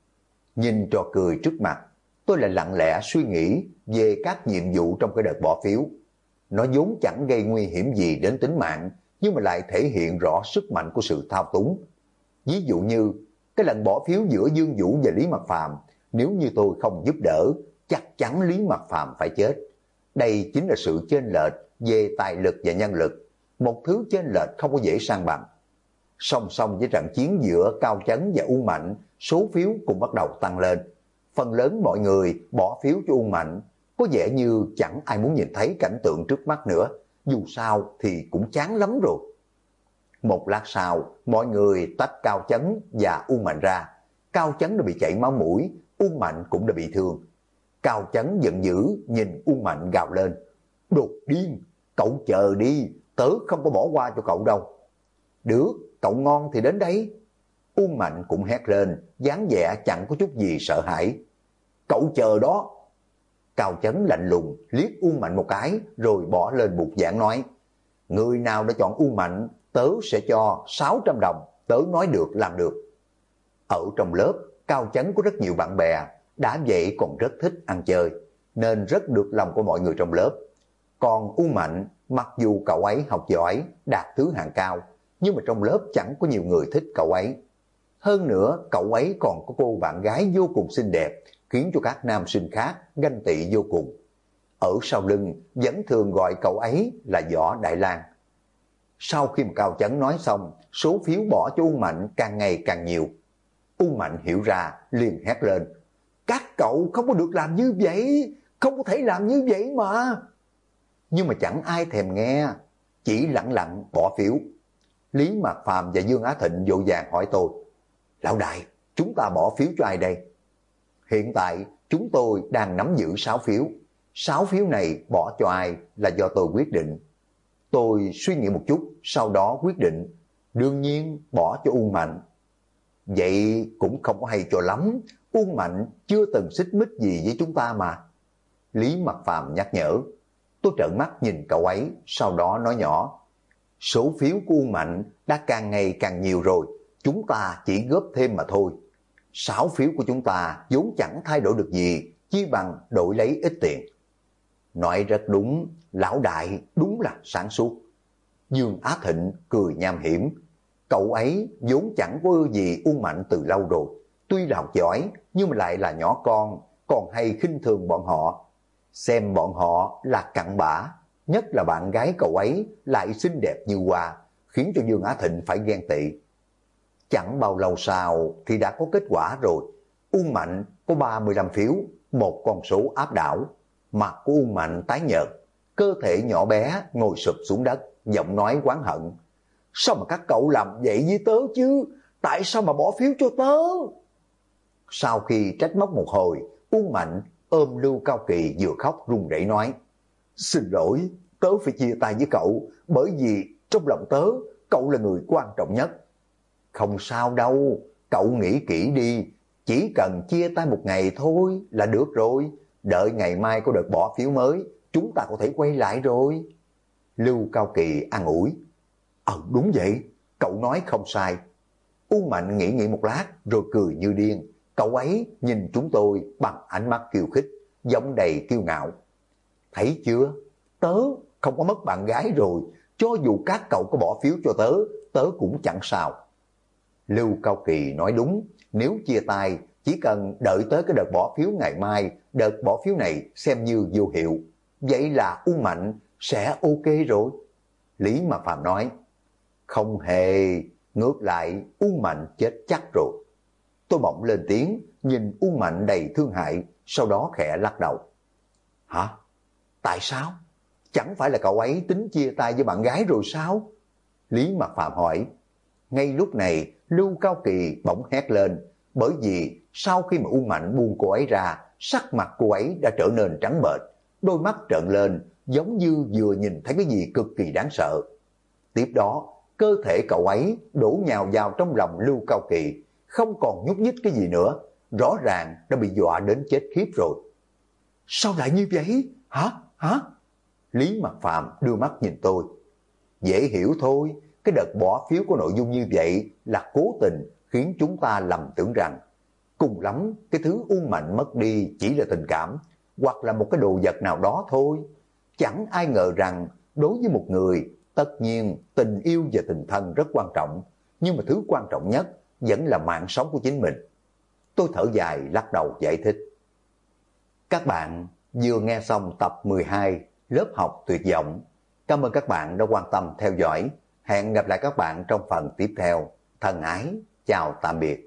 Nhìn trò cười trước mặt, tôi lại lặng lẽ suy nghĩ về các nhiệm vụ trong cái đợt bỏ phiếu. Nó vốn chẳng gây nguy hiểm gì đến tính mạng, nhưng mà lại thể hiện rõ sức mạnh của sự thao túng. Ví dụ như, cái lần bỏ phiếu giữa Dương Vũ và Lý Mặc Phàm, nếu như tôi không giúp đỡ, chắc chắn Lý Mặc Phàm phải chết. Đây chính là sự chênh lệch về tài lực và nhân lực, một thứ chênh lệch không có dễ san bằng. Song song với trận chiến giữa Cao Chấn và Uông Mạnh, số phiếu cũng bắt đầu tăng lên. Phần lớn mọi người bỏ phiếu cho Uông Mạnh, có vẻ như chẳng ai muốn nhìn thấy cảnh tượng trước mắt nữa, dù sao thì cũng chán lắm rồi. Một lát sau, mọi người tách Cao Chấn và Uông Mạnh ra. Cao Chấn đã bị chảy máu mũi, Uông Mạnh cũng đã bị thương. Cao Chấn giận dữ nhìn Uông Mạnh gào lên. Đồ điên, cậu chờ đi, tớ không có bỏ qua cho cậu đâu. Được, cậu ngon thì đến đây. Uông Mạnh cũng hét lên, dáng vẻ chẳng có chút gì sợ hãi. Cậu chờ đó. Cao Chấn lạnh lùng liếc Uông Mạnh một cái rồi bỏ lên bục giảng nói, người nào đã chọn Uông Mạnh, tớ sẽ cho 600 đồng, tớ nói được làm được. Ở trong lớp, Cao Chấn có rất nhiều bạn bè, đã vậy còn rất thích ăn chơi, nên rất được lòng của mọi người trong lớp. Còn Uông Mạnh, mặc dù cậu ấy học giỏi, đạt thứ hạng cao, nhưng mà trong lớp chẳng có nhiều người thích cậu ấy. Hơn nữa, cậu ấy còn có cô bạn gái vô cùng xinh đẹp, khiến cho các nam sinh khác ganh tị vô cùng. Ở sau lưng vẫn thường gọi cậu ấy là Võ Đại Lang. Sau khi mà Cao Chấn nói xong, số phiếu bỏ cho Uông Mạnh càng ngày càng nhiều. Uông Mạnh hiểu ra, liền hét lên, các cậu không có được làm như vậy, không có thể làm như vậy mà. Nhưng mà chẳng ai thèm nghe, chỉ lặng lặng bỏ phiếu. Lý Mạc Phàm và Dương Á Thịnh vội vàng hỏi tôi, lão đại, chúng ta bỏ phiếu cho ai đây? Hiện tại chúng tôi đang nắm giữ 6 phiếu. 6 phiếu này bỏ cho ai là do tôi quyết định. Tôi suy nghĩ một chút, sau đó quyết định, đương nhiên bỏ cho Uông Mạnh. Vậy cũng không có hay cho lắm, Uông Mạnh chưa từng xích mích gì với chúng ta mà. Lý Mạc Phàm nhắc nhở. Tôi trợn mắt nhìn cậu ấy, sau đó nói nhỏ, số phiếu của Uông Mạnh đã càng ngày càng nhiều rồi, chúng ta chỉ góp thêm mà thôi. 6 phiếu của chúng ta vốn chẳng thay đổi được gì, chi bằng đổi lấy ít tiền. Nói rất đúng, lão đại đúng là sáng suốt. Dương Á Thịnh cười nham hiểm. Cậu ấy vốn chẳng có ưa gì Uông Mạnh từ lâu rồi. Tuy là học giỏi nhưng mà lại là nhỏ con, còn hay khinh thường bọn họ. Xem bọn họ là cặn bã, nhất là bạn gái cậu ấy lại xinh đẹp như hoa, khiến cho Dương Á Thịnh phải ghen tị. Chẳng bao lâu sau thì đã có kết quả rồi. Uông Mạnh có 35 phiếu, một con số áp đảo. Mặt của Uông Mạnh tái nhợt, cơ thể nhỏ bé ngồi sụp xuống đất, giọng nói oán hận. Sao mà các cậu làm vậy với tớ chứ? Tại sao mà bỏ phiếu cho tớ? Sau khi trách móc một hồi, Uông Mạnh ôm Lưu Cao Kỳ vừa khóc run rẩy nói, xin lỗi, tớ phải chia tay với cậu, bởi vì trong lòng tớ, cậu là người quan trọng nhất. Không sao đâu, cậu nghĩ kỹ đi, chỉ cần chia tay một ngày thôi là được rồi, đợi ngày mai có đợt bỏ phiếu mới, chúng ta có thể quay lại rồi. Lưu Cao Kỳ an ủi, đúng vậy, cậu nói không sai. Uông Mạnh nghĩ một lát rồi cười như điên, cậu ấy nhìn chúng tôi bằng ánh mắt khiêu khích, giọng đầy kiêu ngạo. Thấy chưa, tớ không có mất bạn gái rồi, cho dù các cậu có bỏ phiếu cho tớ, tớ cũng chẳng sao. Lưu Cao Kỳ nói đúng, nếu chia tay, chỉ cần đợi tới cái đợt bỏ phiếu ngày mai, đợt bỏ phiếu này xem như vô hiệu. Vậy là Uông Mạnh sẽ ok rồi. Lý Mạc Phàm nói, không hề, ngược lại Uông Mạnh chết chắc rồi. Tôi bỗng lên tiếng, nhìn Uông Mạnh đầy thương hại, sau đó khẽ lắc đầu. Hả? Tại sao? Chẳng phải là cậu ấy tính chia tay với bạn gái rồi sao? Lý Mạc Phàm hỏi. Ngay lúc này, Lưu Cao Kỳ bỗng hét lên, bởi vì sau khi mà Uông Mạnh buông cô ấy ra, sắc mặt cô ấy đã trở nên trắng bệch, đôi mắt trợn lên, giống như vừa nhìn thấy cái gì cực kỳ đáng sợ. Tiếp đó, cơ thể cậu ấy đổ nhào vào trong lòng Lưu Cao Kỳ, không còn nhúc nhích cái gì nữa, rõ ràng đã bị dọa đến chết khiếp rồi. Sao lại như vậy? Hả? Lý Mạc Phàm đưa mắt nhìn tôi. Dễ hiểu thôi, cái đợt bỏ phiếu có nội dung như vậy là cố tình khiến chúng ta lầm tưởng rằng cùng lắm cái thứ Uông Mạnh mất đi chỉ là tình cảm hoặc là một cái đồ vật nào đó thôi. Chẳng ai ngờ rằng đối với một người, tất nhiên tình yêu và tình thân rất quan trọng, nhưng mà thứ quan trọng nhất vẫn là mạng sống của chính mình. Tôi thở dài lắc đầu giải thích. Các bạn vừa nghe xong tập 12 lớp học tuyệt vọng. Cảm ơn các bạn đã quan tâm theo dõi. Hẹn gặp lại các bạn trong phần tiếp theo. Thân ái, chào tạm biệt.